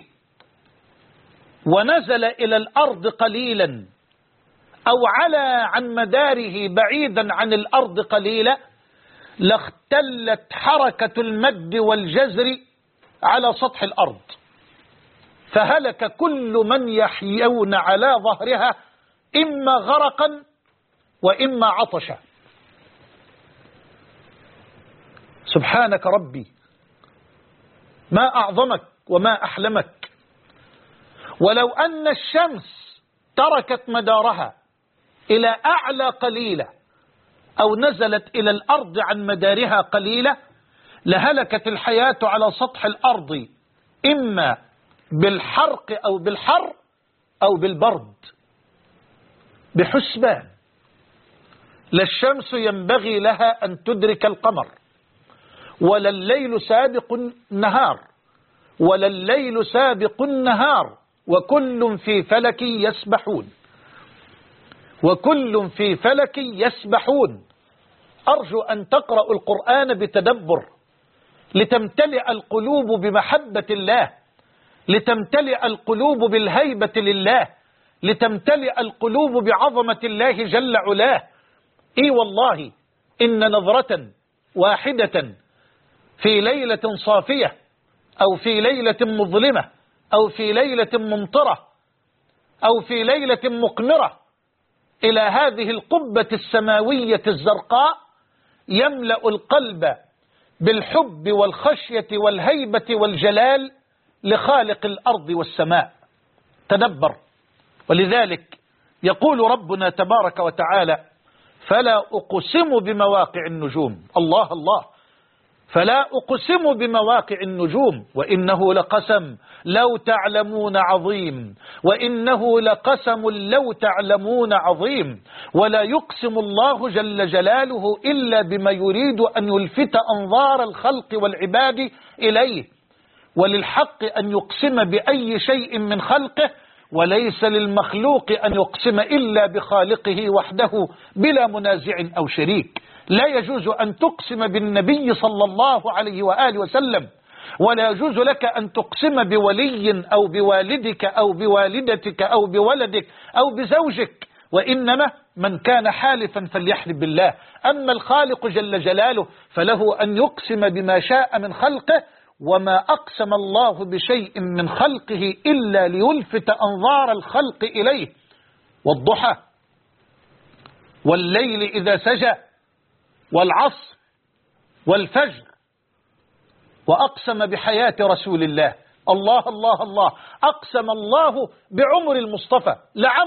Speaker 2: ونزل إلى الأرض قليلا، أو علا عن مداره بعيدا عن الأرض قليلا، لاختلت حركة المد والجزر على سطح الأرض، فهلك كل من يحيون على ظهرها إما غرقا وإما عطشا. سبحانك ربي، ما أعظمك وما أحلمك. ولو أن الشمس تركت مدارها إلى أعلى قليلة، أو نزلت إلى الأرض عن مدارها قليلة، لهلكت الحياة على سطح الأرض إما بالحرق أو بالحر أو بالبرد بحسبان. لا الشمس ينبغي لها أن تدرك القمر، ولا الليل سابق النهار، ولا الليل سابق النهار، وكل في فلك يسبحون، وكل في فلك يسبحون. أرجو أن تقرأوا القرآن بتدبر، لتمتلئ القلوب بمحبة الله، لتمتلئ القلوب بالهيبة لله، لتمتلئ القلوب بعظمة الله جل علاه. إي والله إن نظرة واحدة في ليلة صافية، أو في ليلة مظلمة، أو في ليلة ممطرة، أو في ليلة مقمرة إلى هذه القبة السماوية الزرقاء يملأ القلب بالحب والخشية والهيبة والجلال لخالق الأرض والسماء. تدبر. ولذلك يقول ربنا تبارك وتعالى فلا أقسم بمواقع النجوم. الله الله، فلا أقسم بمواقع النجوم وإنه لقسم لو تعلمون عظيم، وإنه لقسم لو تعلمون عظيم. ولا يقسم الله جل جلاله إلا بما يريد أن يلفت أنظار الخلق والعباد إليه. وللحق أن يقسم بأي شيء من خلقه، وليس للمخلوق أن يقسم إلا بخالقه وحده بلا منازع أو شريك. لا يجوز أن تقسم بالنبي صلى الله عليه وآله وسلم، ولا يجوز لك أن تقسم بولي أو بوالدك أو بوالدتك أو بولدك أو بزوجك، وإنما من كان حالفا فليحلف بالله. أما الخالق جل جلاله فله أن يقسم بما شاء من خلقه، وما أقسم الله بشيء من خلقه إلا ليلفت أنظار الخلق إليه. والضحى والليل إذا سجى والعصر والفجر. وأقسم بحياة رسول الله. الله الله الله، أقسم الله بعمر المصطفى.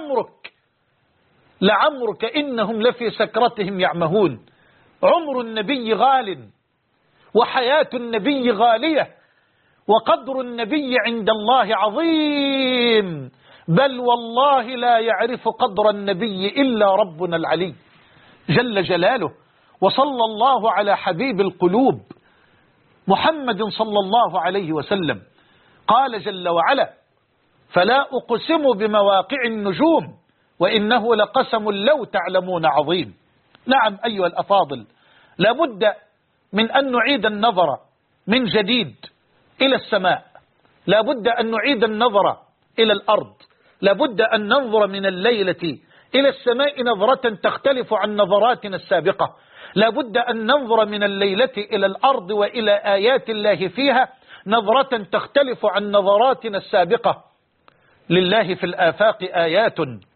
Speaker 2: لعمرك إنهم لفي سكرتهم يعمهون. عمر النبي غال، وحياة النبي غالية، وقدر النبي عند الله عظيم. بل والله لا يعرف قدر النبي إلا ربنا العلي جل جلاله. وصلى الله على حبيب القلوب محمد صلى الله عليه وسلم. قال جل وعلا: فلا أقسم بمواقع النجوم وإنه لقسم لو تعلمون عظيم. نعم أيها الأفاضل، لابد من أن نعيد النظر من جديد إلى السماء، لابد أن نعيد النظر إلى الأرض، لابد أن ننظر من الليلة إلى السماء نظرة تختلف عن نظراتنا السابقة، لابد أن ننظر من الليلة إلى الأرض وإلى آيات الله فيها نظرة تختلف عن نظراتنا السابقة. لله في الآفاق آيات،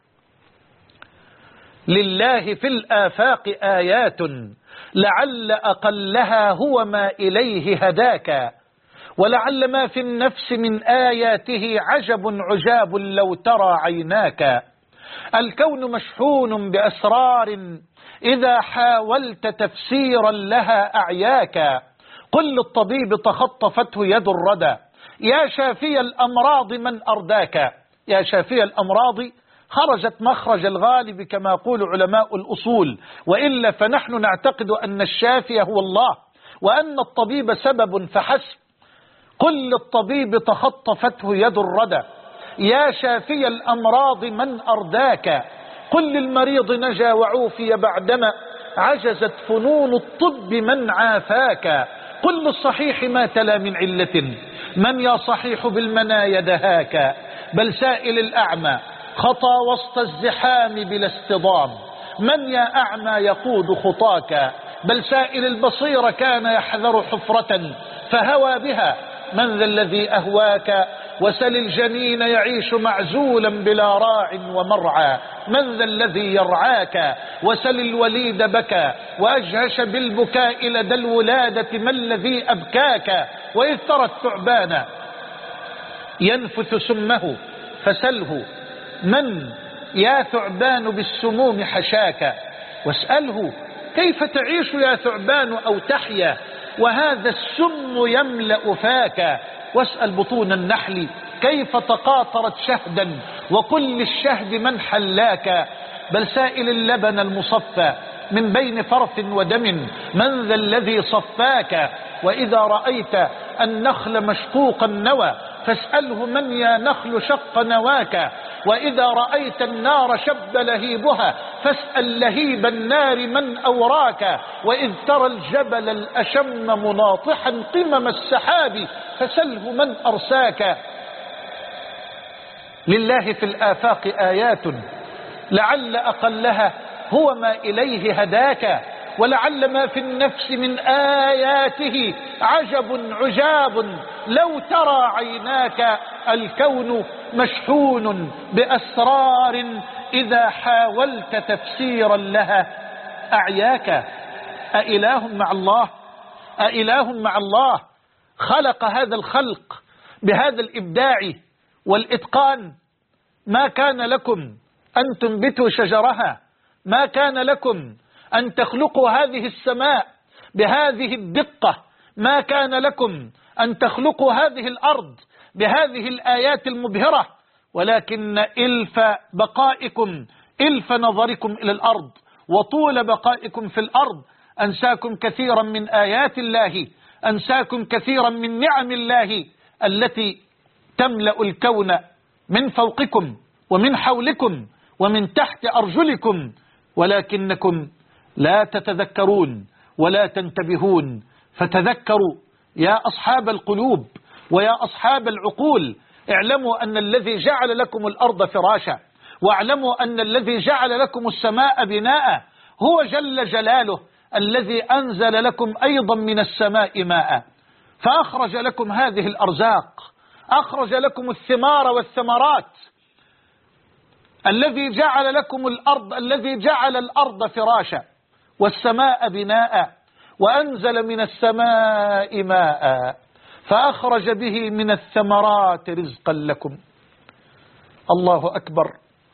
Speaker 2: لله في الآفاق آيات لعل أقلها هو ما إليه هداك، ولعل ما في النفس من آياته عجب عجاب لو ترى عيناك. الكون مشحون بأسرار إذا حاولت تفسيرا لها أعياك. قل للطبيب تخطفته يد الردى يا شافي الأمراض من أرداك. يا شافي الأمراض خرجت مخرج الغالب كما يقول علماء الأصول، وإلا فنحن نعتقد أن الشافي هو الله وأن الطبيب سبب فحسب. قل للطبيب تخطفته يد الردى يا شافي الأمراض من أرداك. قل للمريض نجا وعوفي بعدما عجزت فنون الطب من عافاك. قل للصحيح ما تلا من علة من يا صحيح بالمنايا دهاك. بل سائل الأعمى خطى وسط الزحام بلا اصطدام من يا أعمى يقود خطاك. بل سائل البصير كان يحذر حفرة فهوى بها من ذا الذي أهواك. وسل الجنين يعيش معزولا بلا راع ومرعى من ذا الذي يرعاك. وسل الوليد بكى وأجهش بالبكاء لدى الولادة ما الذي أبكاك. وإذ ترى الثعبان ينفث سمه فسله من يا ثعبان بالسموم حشاك. واسأله كيف تعيش يا ثعبان أو تحيا وهذا السم يملأ فاك. واسأل بطون النحل كيف تقاطرت شهدا وقل للشهد من حلاك. بل سائل اللبن المصفى من بين فرث ودم من ذا الذي صفاك. وإذا رأيت النخل مشقوق النوى فاسأله من يا نخل شق نواك. وإذا رأيت النار شب لهيبها فاسأل لهيب النار من أوراك. وإذ ترى الجبل الأشم مناطحا قمم السحاب فسله من أرساك. لله في الآفاق آيات لعل أقلها هو ما إليه هداك. ولعل ما في النفس من آياته عجب عجاب لو ترى عيناك. الكون مشحون بأسرار إذا حاولت تفسيرا لها أعياك. أإله مع الله؟ أإله مع الله خلق هذا الخلق بهذا الإبداع والإتقان؟ ما كان لكم أن تنبتوا شجرها، ما كان لكم أن تخلقوا هذه السماء بهذه الدقة، ما كان لكم أن تخلقوا هذه الأرض بهذه الآيات المبهرة، ولكن إلف بقائكم، إلف نظركم إلى الأرض وطول بقائكم في الأرض أنساكم كثيرا من آيات الله، أنساكم كثيرا من نعم الله التي تملأ الكون من فوقكم ومن حولكم ومن تحت أرجلكم، ولكنكم لا تتذكرون ولا تنتبهون. فتذكروا يا أصحاب القلوب ويا أصحاب العقول، اعلموا أن الذي جعل لكم الأرض فراشا، واعلموا أن الذي جعل لكم السماء بناء هو جل جلاله الذي أنزل لكم أيضا من السماء ماء فأخرج لكم هذه الأرزاق، أخرج لكم الثمار والثمرات. الذي جعل لكم الأرض، الذي جعل الأرض فراشا والسماء بناء وأنزل من السماء ماء فأخرج به من الثمرات رزقا لكم. الله أكبر.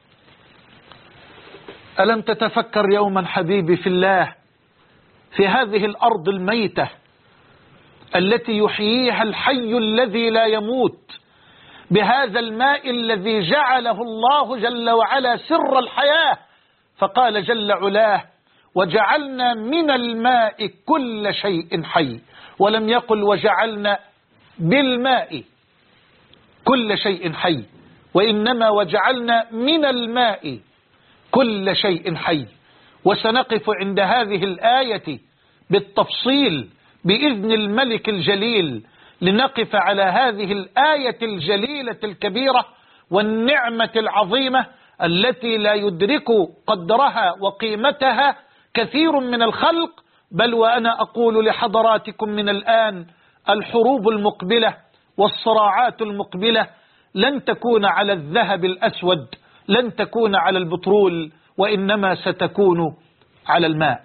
Speaker 2: ألم تتفكر يوما حبيبي في الله في هذه الأرض الميتة التي يحييها الحي الذي لا يموت بهذا الماء الذي جعله الله جل وعلا سر الحياة، فقال جل علاه: وجعلنا من الماء كل شيء حي، ولم يقل وجعلنا بالماء كل شيء حي، وإنما وجعلنا من الماء كل شيء حي. وسنقف عند هذه الآية بالتفصيل بإذن الملك الجليل، لنقف على هذه الآية الجليلة الكبيرة والنعمة العظيمة التي لا يدرك قدرها وقيمتها كثير من الخلق. بل وأنا أقول لحضراتكم من الآن: الحروب المقبلة والصراعات المقبلة لن تكون على الذهب الأسود، لن تكون على البترول، وإنما ستكون على الماء،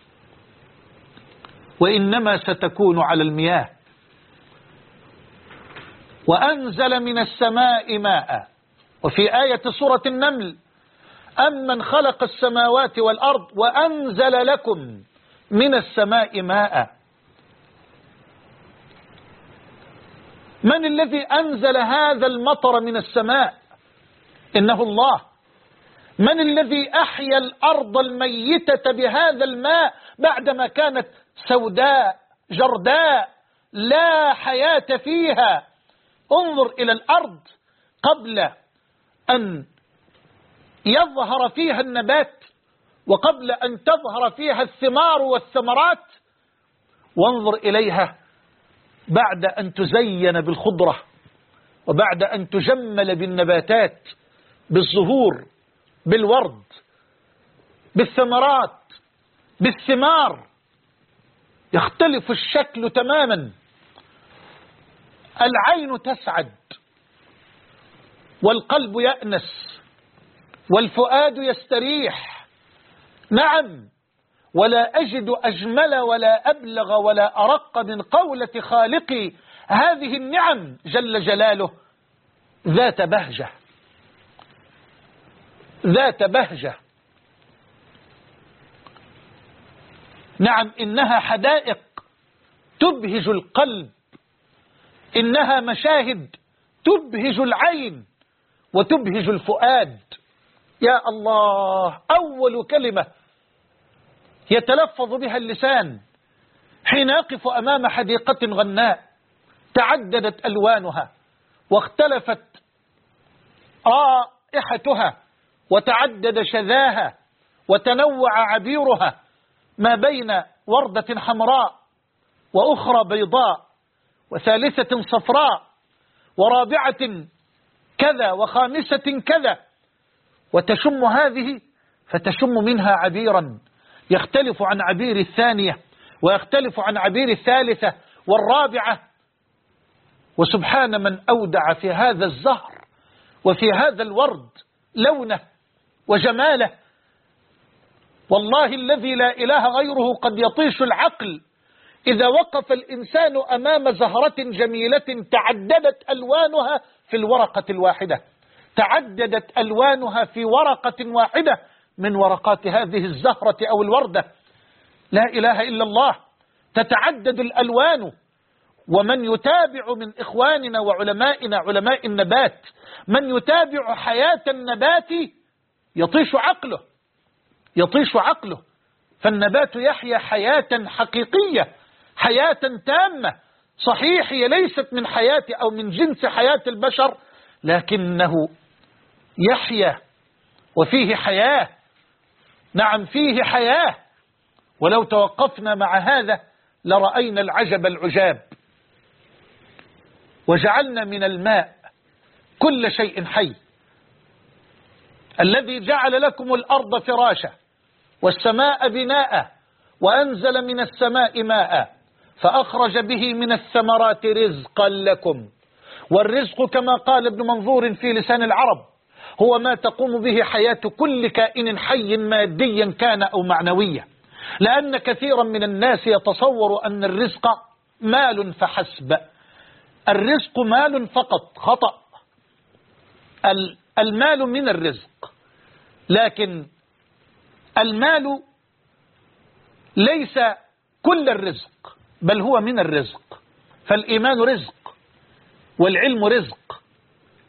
Speaker 2: وإنما ستكون على المياه. وأنزل من السماء ماء. وفي آية سورة النمل: أمن خلق السماوات والأرض وأنزل لكم من السماء ماء. من الذي أنزل هذا المطر من السماء؟ إنه الله. من الذي أحيا الأرض الميتة بهذا الماء بعدما كانت سوداء جرداء لا حياة فيها؟ انظر إلى الأرض قبل أن يظهر فيها النبات، وقبل أن تظهر فيها الثمار والثمرات، وانظر إليها بعد أن تزين بالخضرة، وبعد أن تجمل بالنباتات، بالزهور، بالورد، بالثمرات، بالثمار. يختلف الشكل تماما. العين تسعد، والقلب يأنس، والفؤاد يستريح. نعم، ولا أجد أجمل ولا أبلغ ولا أرق من قولة خالقي هذه النعم جل جلاله: ذات بهجة، ذات بهجة. نعم، إنها حدائق تبهج القلب، إنها مشاهد تبهج العين وتبهج الفؤاد. يا الله، أول كلمة يتلفظ بها اللسان حين يقف أمام حديقة غناء تعددت ألوانها واختلفت رائحتها وتعدد شذاها وتنوع عبيرها، ما بين وردة حمراء وأخرى بيضاء وثالثة صفراء ورابعة كذا وخامسة كذا، وتشم هذه فتشم منها عبيرا يختلف عن عبير الثانية ويختلف عن عبير الثالثة والرابعة. وسبحان من أودع في هذا الزهر وفي هذا الورد لونه وجماله. والله الذي لا إله غيره قد يطيش العقل إذا وقف الإنسان أمام زهرة جميلة تعددت ألوانها في الورقة الواحدة، تعددت ألوانها في ورقة واحدة من ورقات هذه الزهرة أو الوردة. لا إله إلا الله، تتعدد الألوان. ومن يتابع من إخواننا وعلمائنا علماء النبات، من يتابع حياة النبات يطيش عقله، يطيش عقله. فالنبات يحيا حياة حقيقية، حياة تامة. صحيح هي ليست من حياة أو من جنس حياة البشر، لكنه يحيا وفيه حياة. نعم، فيه حياة. ولو توقفنا مع هذا لرأينا العجب العجاب. وجعلنا من الماء كل شيء حي، الذي جعل لكم الأرض فراشا والسماء بناء وأنزل من السماء ماء فأخرج به من الثمرات رزقا لكم. والرزق كما قال ابن منظور في لسان العرب هو ما تقوم به حياة كل كائن حي ماديا كان أو معنويا، لأن كثيرا من الناس يتصور أن الرزق مال فحسب. الرزق مال فقط، خطأ. المال من الرزق، لكن المال ليس كل الرزق، بل هو من الرزق. فالإيمان رزق، والعلم رزق،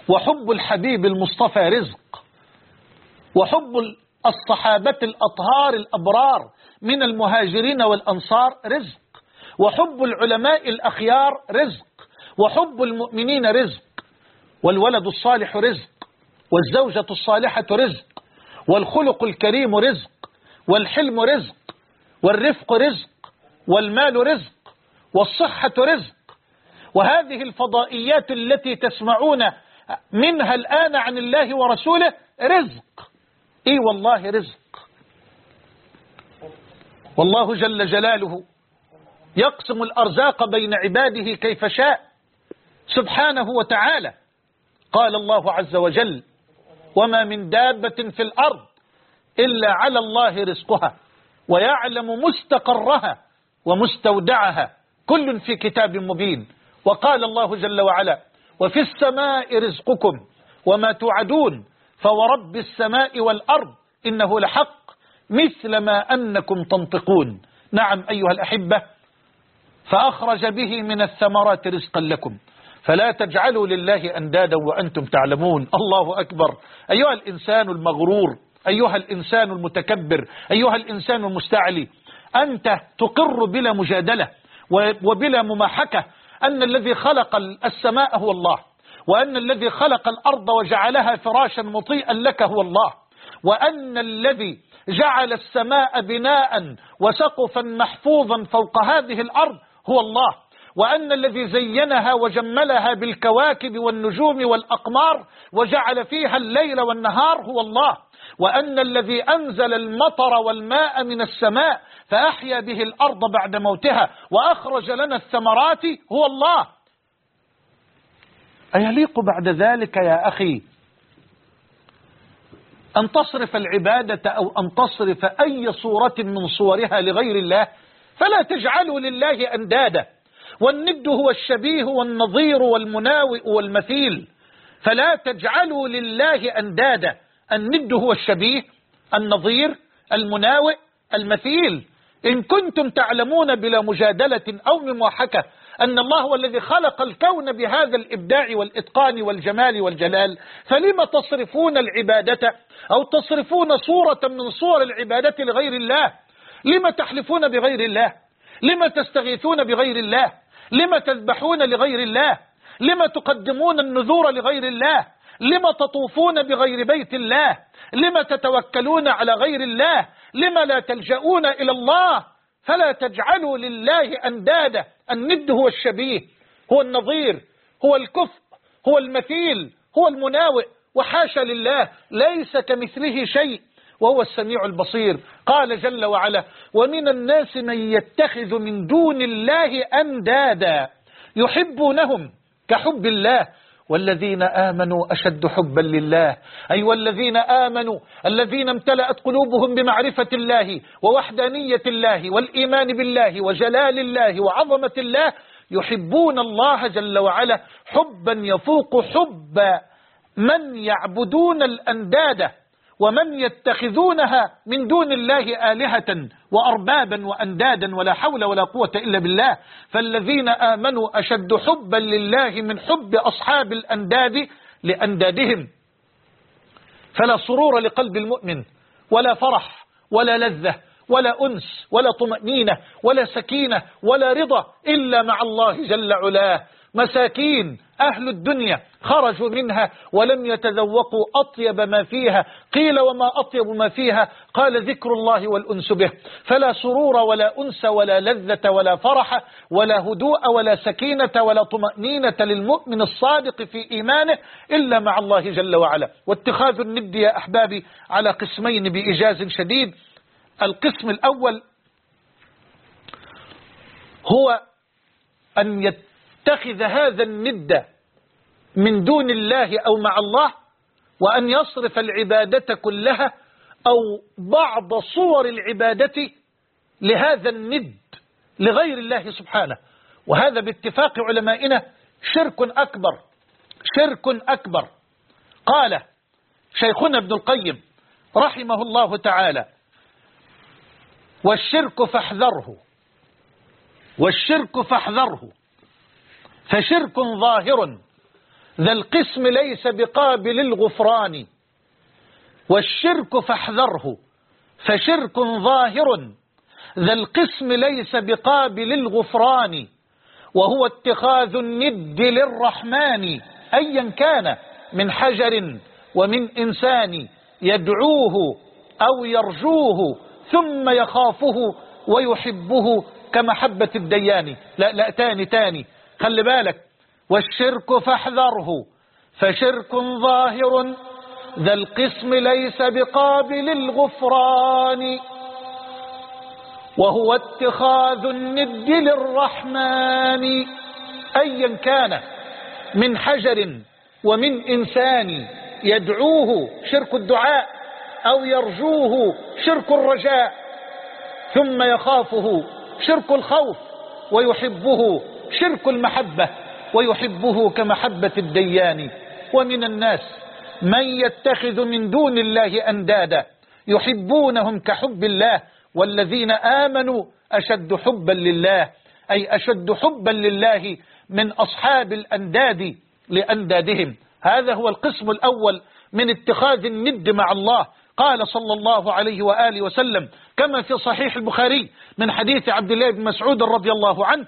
Speaker 2: وحب الحبيب المصطفى رزق، وحب الصحابة الأطهار الأبرار من المهاجرين والأنصار رزق، وحب العلماء الأخيار رزق، وحب المؤمنين رزق، والولد الصالح رزق، والزوجة الصالحة رزق، والخلق الكريم رزق، والحلم رزق، والرفق رزق، والمال رزق، والصحة رزق. وهذه الفضائيات التي تسمعون منها الآن عن الله ورسوله رزق، إي والله رزق. والله جل جلاله يقسم الأرزاق بين عباده كيف شاء سبحانه وتعالى. قال الله عز وجل: وما من دابة في الأرض إلا على الله رزقها ويعلم مستقرها ومستودعها كل في كتاب مبين. وقال الله جل وعلا: وفي السماء رزقكم وما توعدون فورب السماء والأرض إنه لحق مثل ما أنكم تنطقون. نعم أيها الأحبة، فأخرج به من الثمرات رزقا لكم فلا تجعلوا لله أندادا وأنتم تعلمون. الله أكبر. أيها الإنسان المغرور، أيها الإنسان المتكبر، أيها الإنسان المستعلي، أنت تقر بلا مجادلة وبلا مماحكة أن الذي خلق السماء هو الله، وأن الذي خلق الأرض وجعلها فراشا مطيئا لك هو الله، وأن الذي جعل السماء بناء وسقفا محفوظا فوق هذه الأرض هو الله، وأن الذي زينها وجملها بالكواكب والنجوم والأقمار وجعل فيها الليل والنهار هو الله، وأن الذي أنزل المطر والماء من السماء فأحيا به الأرض بعد موتها وأخرج لنا الثمرات هو الله. أيليق بعد ذلك يا أخي أن تصرف العبادة أو أن تصرف أي صورة من صورها لغير الله؟ فلا تجعلوا لله أندادا، والند هو الشبيه والنظير والمناوئ والمثيل، فلا تجعلوا لله أندادا. الند هو الشبيه، النظير، المناوئ، المثيل. إن كنتم تعلمون بلا مجادلة أو مماحكة أن الله هو الذي خلق الكون بهذا الإبداع والإتقان والجمال والجلال، فلما تصرفون العبادة أو تصرفون صورة من صور العبادة لغير الله؟ لما تحلفون بغير الله؟ لما تستغيثون بغير الله؟ لما تذبحون لغير الله؟ لما تقدمون النذور لغير الله؟ لما تطوفون بغير بيت الله؟ لما تتوكلون على غير الله؟ لما لا تلجؤون إلى الله؟ فلا تجعلوا لله أندادا. الند هو الشبيه، هو النظير، هو الكفء، هو المثيل، هو المناوئ، وحاشا لله، ليس كمثله شيء وهو السميع البصير. قال جل وعلا: ومن الناس من يتخذ من دون الله أندادا يحبونهم كحب الله والذين آمنوا أشد حبا لله. أي والذين آمنوا الذين امتلأت قلوبهم بمعرفة الله ووحدانية الله والإيمان بالله وجلال الله وعظمة الله يحبون الله جل وعلا حبا يفوق حب من يعبدون الأنداد ومن يتخذونها من دون الله آلهة وأربابا وأندادا ولا حول ولا قوة إلا بالله. فالذين آمنوا أشد حبا لله من حب أصحاب الأنداد لأندادهم. فلا سرور لقلب المؤمن ولا فرح ولا لذة ولا أنس ولا طمأنينة ولا سكينة ولا رضا إلا مع الله جل علاه. مساكين أهل الدنيا خرجوا منها ولم يتذوقوا أطيب ما فيها. قيل وما أطيب ما فيها؟ قال ذكر الله والأنس به. فلا سرور ولا أنس ولا لذة ولا فرح ولا هدوء ولا سكينة ولا طمأنينة للمؤمن الصادق في إيمانه إلا مع الله جل وعلا. واتخاذ الند يا أحبابي على قسمين بإيجاز شديد. القسم الأول هو أن يتخذ هذا الند من دون الله أو مع الله، وأن يصرف العبادة كلها أو بعض صور العبادة لهذا الند لغير الله سبحانه. وهذا باتفاق علمائنا شرك أكبر، شرك أكبر. قال شيخنا ابن القيم رحمه الله تعالى: والشرك فاحذره، والشرك فاحذره، فشرك ظاهر ذا القسم ليس بقابل الغفران، والشرك فاحذره فشرك ظاهر، ذا القسم ليس بقابل الغفران، وهو اتخاذ الند للرحمن أيا كان من حجر ومن إنسان، يدعوه أو يرجوه ثم يخافه ويحبه كمحبة الديان. لا تاني خلي بالك. والشرك فاحذره فشرك ظاهر، ذا القسم ليس بقابل الغفران، وهو اتخاذ الند للرحمن أيا كان من حجر ومن إنسان، يدعوه شرك الدعاء أو يرجوه شرك الرجاء، ثم يخافه شرك الخوف، ويحبه شرك المحبة، ويحبه كمحبة الديان. ومن الناس من يتخذ من دون الله أندادا يحبونهم كحب الله، والذين آمنوا أشد حبا لله، أي أشد حبا لله من أصحاب الأنداد لأندادهم. هذا هو القسم الأول من اتخاذ الند مع الله. قال صلى الله عليه وآله وسلم كما في صحيح البخاري من حديث عبد الله بن مسعود رضي الله عنه: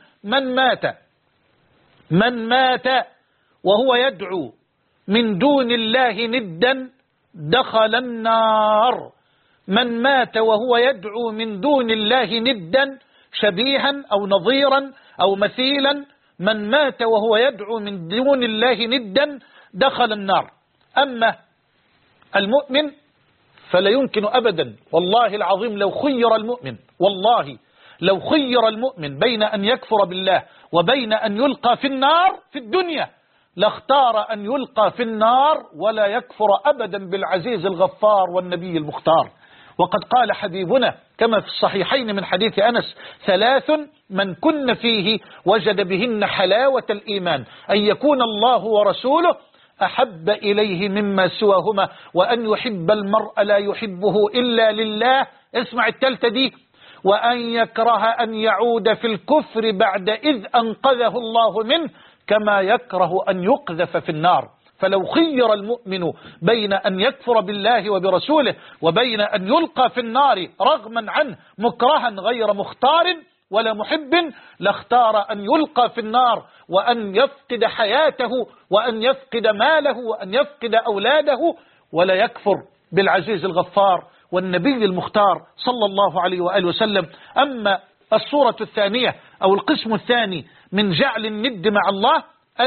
Speaker 2: من مات وهو يدعو من دون الله ندا دخل النار. من مات وهو يدعو من دون الله ندا شبيها أو نظيرا أو مثيلا، من مات وهو يدعو من دون الله ندا دخل النار. أما المؤمن فلا يمكن أبدا، والله العظيم لو خير المؤمن، والله لو خير المؤمن بين أن يكفر بالله وبين أن يلقى في النار في الدنيا لاختار أن يلقى في النار ولا يكفر أبدا بالعزيز الغفار والنبي المختار. وقد قال حبيبنا كما في الصحيحين من حديث أنس: 3 من كن فيه وجد بهن حلاوة الإيمان، أن يكون الله ورسوله أحب إليه مما سواهما، وأن يحب المرء لا يحبه إلا لله. اسمع التالتة دي: وأن يكره أن يعود في الكفر بعد إذ أنقذه الله منه، كما يكره أن يقذف في النار. فلو خير المؤمن بين أن يكفر بالله وبرسوله وبين أن يلقى في النار رغما عنه مكرها غير مختار ولا محب، لاختار أن يلقى في النار وأن يفقد حياته وأن يفقد ماله وأن يفقد أولاده، ولا يكفر بالعزيز الغفار والنبي المختار صلى الله عليه وآله وسلم. أما الصورة الثانية أو القسم الثاني من جعل الند مع الله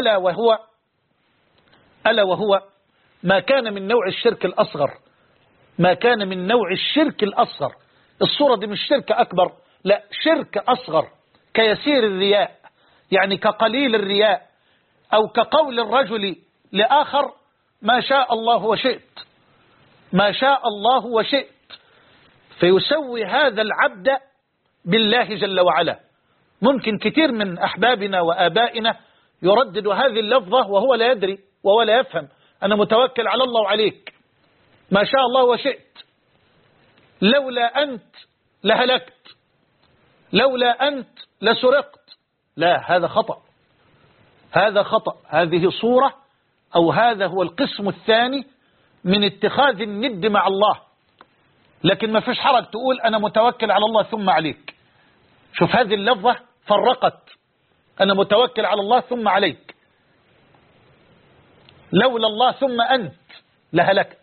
Speaker 2: ألا وهو ما كان من نوع الشرك الأصغر. ما كان من نوع الشرك الأصغر. الصورة دي مش شرك أكبر، لا، شرك أصغر، كيسير الرياء، يعني كقليل الرياء، أو كقول الرجل لآخر: ما شاء الله وشئت، ما شاء الله وشئت، فيسوي هذا العبد بالله جل وعلا. ممكن كتير من أحبابنا وآبائنا يردد هذه اللفظة وهو لا يدري وهو لا يفهم: أنا متوكل على الله وعليك، ما شاء الله وشئت، لولا أنت لهلكت، لولا أنت لسرقت. لا، هذا خطأ، هذا خطأ. هذه صورة أو هذا هو القسم الثاني من اتخاذ الند مع الله. لكن ما فيش حرج تقول أنا متوكل على الله ثم عليك. شوف هذه اللفظة فرقت: أنا متوكل على الله ثم عليك، لولا الله ثم أنت لهلكت،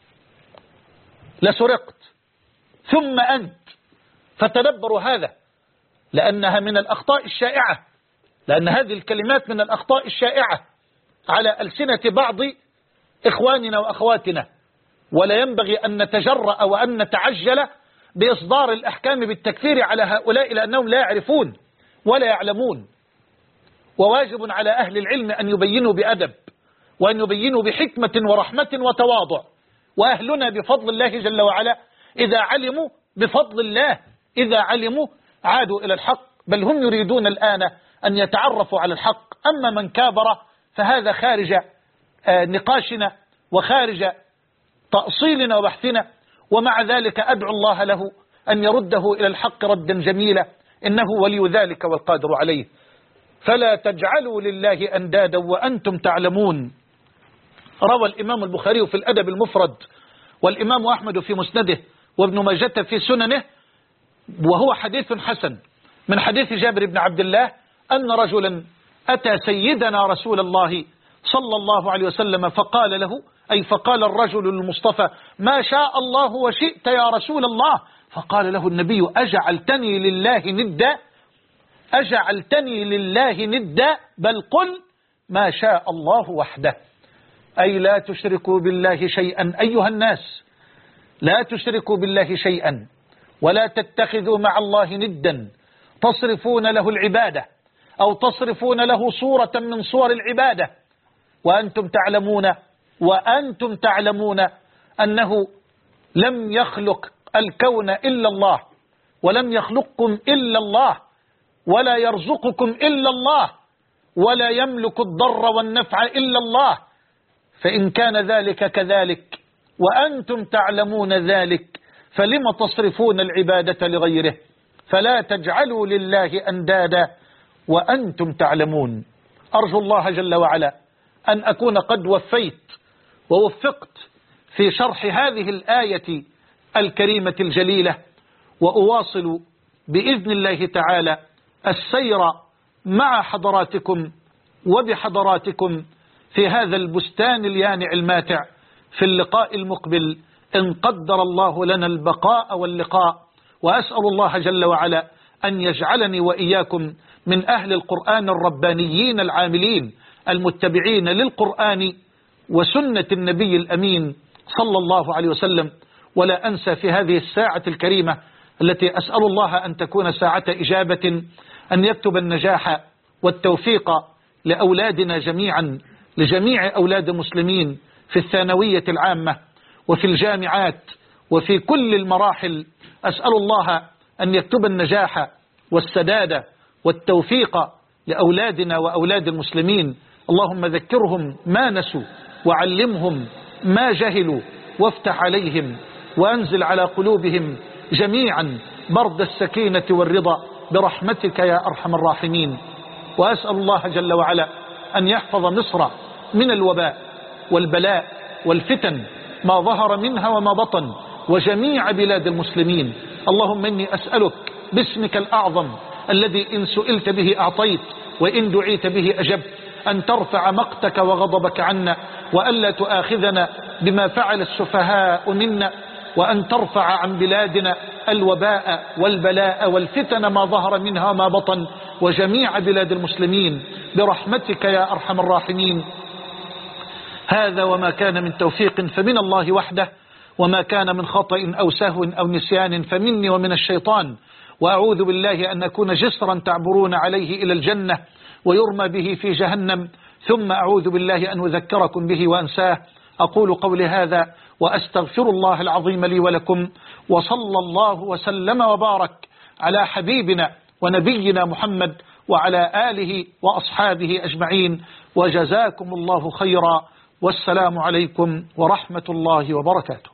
Speaker 2: لسرقت، ثم أنت. فتدبروا هذا، لأنها من الأخطاء الشائعة، لأن هذه الكلمات من الأخطاء الشائعة على ألسنة بعض إخواننا وأخواتنا. ولا ينبغي أن نتجرأ وأن نتعجل بإصدار الأحكام بالتكفير على هؤلاء، لأنهم لا يعرفون ولا يعلمون. وواجب على أهل العلم أن يبينوا بأدب وأن يبينوا بحكمة ورحمة وتواضع. وأهلنا بفضل الله جل وعلا إذا علموا، بفضل الله إذا علموا عادوا إلى الحق، بل هم يريدون الآن أن يتعرفوا على الحق. أما من كابر فهذا خارج نقاشنا وخارج تأصيلنا وبحثنا، ومع ذلك أدعو الله له أن يرده إلى الحق ردا جميلا، إنه ولي ذلك والقادر عليه. فلا تجعلوا لله أندادا وأنتم تعلمون روى الإمام البخاري في الأدب المفرد، والإمام أحمد في مسنده، وابن ماجة في سننه، وهو حديث حسن، من حديث جابر بن عبد الله أن رجلا أتى سيدنا رسول الله صلى الله عليه وسلم فقال له، أي فقال الرجل المصطفى: ما شاء الله وشئت يا رسول الله. فقال له النبي: أجعلتني لله ندا، بل قل ما شاء الله وحده. أي لا تشركوا بالله شيئا أيها الناس، لا تشركوا بالله شيئا، ولا تتخذوا مع الله ندا تصرفون له العبادة أو تصرفون له صورة من صور العبادة، وأنتم تعلمون أنه لم يخلق الكون إلا الله، ولم يخلقكم إلا الله، ولا يرزقكم إلا الله، ولا يملك الضر والنفع إلا الله. فإن كان ذلك كذلك وأنتم تعلمون ذلك، فلم تصرفون العبادة لغيره؟ فلا تجعلوا لله أندادا وأنتم تعلمون. أرجو الله جل وعلا أن أكون قد وفيت ووفقت في شرح هذه الآية الكريمة الجليلة، وأواصل بإذن الله تعالى السير مع حضراتكم وبحضراتكم في هذا البستان اليانع الماتع في اللقاء المقبل إن قدر الله لنا البقاء واللقاء. وأسأل الله جل وعلا أن يجعلني وإياكم من أهل القرآن الربانيين العاملين المتبعين للقرآن وسنة النبي الأمين صلى الله عليه وسلم. ولا أنسى في هذه الساعة الكريمة التي أسأل الله أن تكون ساعة إجابة أن يكتب النجاح والتوفيق لأولادنا جميعا، لجميع أولاد المسلمين في الثانوية العامة وفي الجامعات وفي كل المراحل. أسأل الله أن يكتب النجاح والسداد والتوفيق لأولادنا وأولاد المسلمين. اللهم ذكرهم ما نسوا وعلمهم ما جهلوا، وافتح عليهم وأنزل على قلوبهم جميعا برد السكينة والرضا برحمتك يا أرحم الراحمين. وأسأل الله جل وعلا أن يحفظ مصر من الوباء والبلاء والفتن ما ظهر منها وما بطن، وجميع بلاد المسلمين. اللهم إني أسألك باسمك الأعظم الذي إن سئلت به أعطيت وإن دعيت به أجبت، أن ترفع مقتك وغضبك عنا، وألا تؤاخذنا بما فعل السفهاء منا، وأن ترفع عن بلادنا الوباء والبلاء والفتن ما ظهر منها ما بطن، وجميع بلاد المسلمين برحمتك يا أرحم الراحمين. هذا وما كان من توفيق فمن الله وحده، وما كان من خطأ أو سهو أو نسيان فمني ومن الشيطان. وأعوذ بالله أن أكون جسرا تعبرون عليه إلى الجنة ويرمى به في جهنم، ثم أعوذ بالله أن أذكركم به وأنساه. أقول قولي هذا وأستغفر الله العظيم لي ولكم، وصلى الله وسلم وبارك على حبيبنا ونبينا محمد وعلى آله وأصحابه أجمعين، وجزاكم الله خيرا، والسلام عليكم ورحمة الله وبركاته.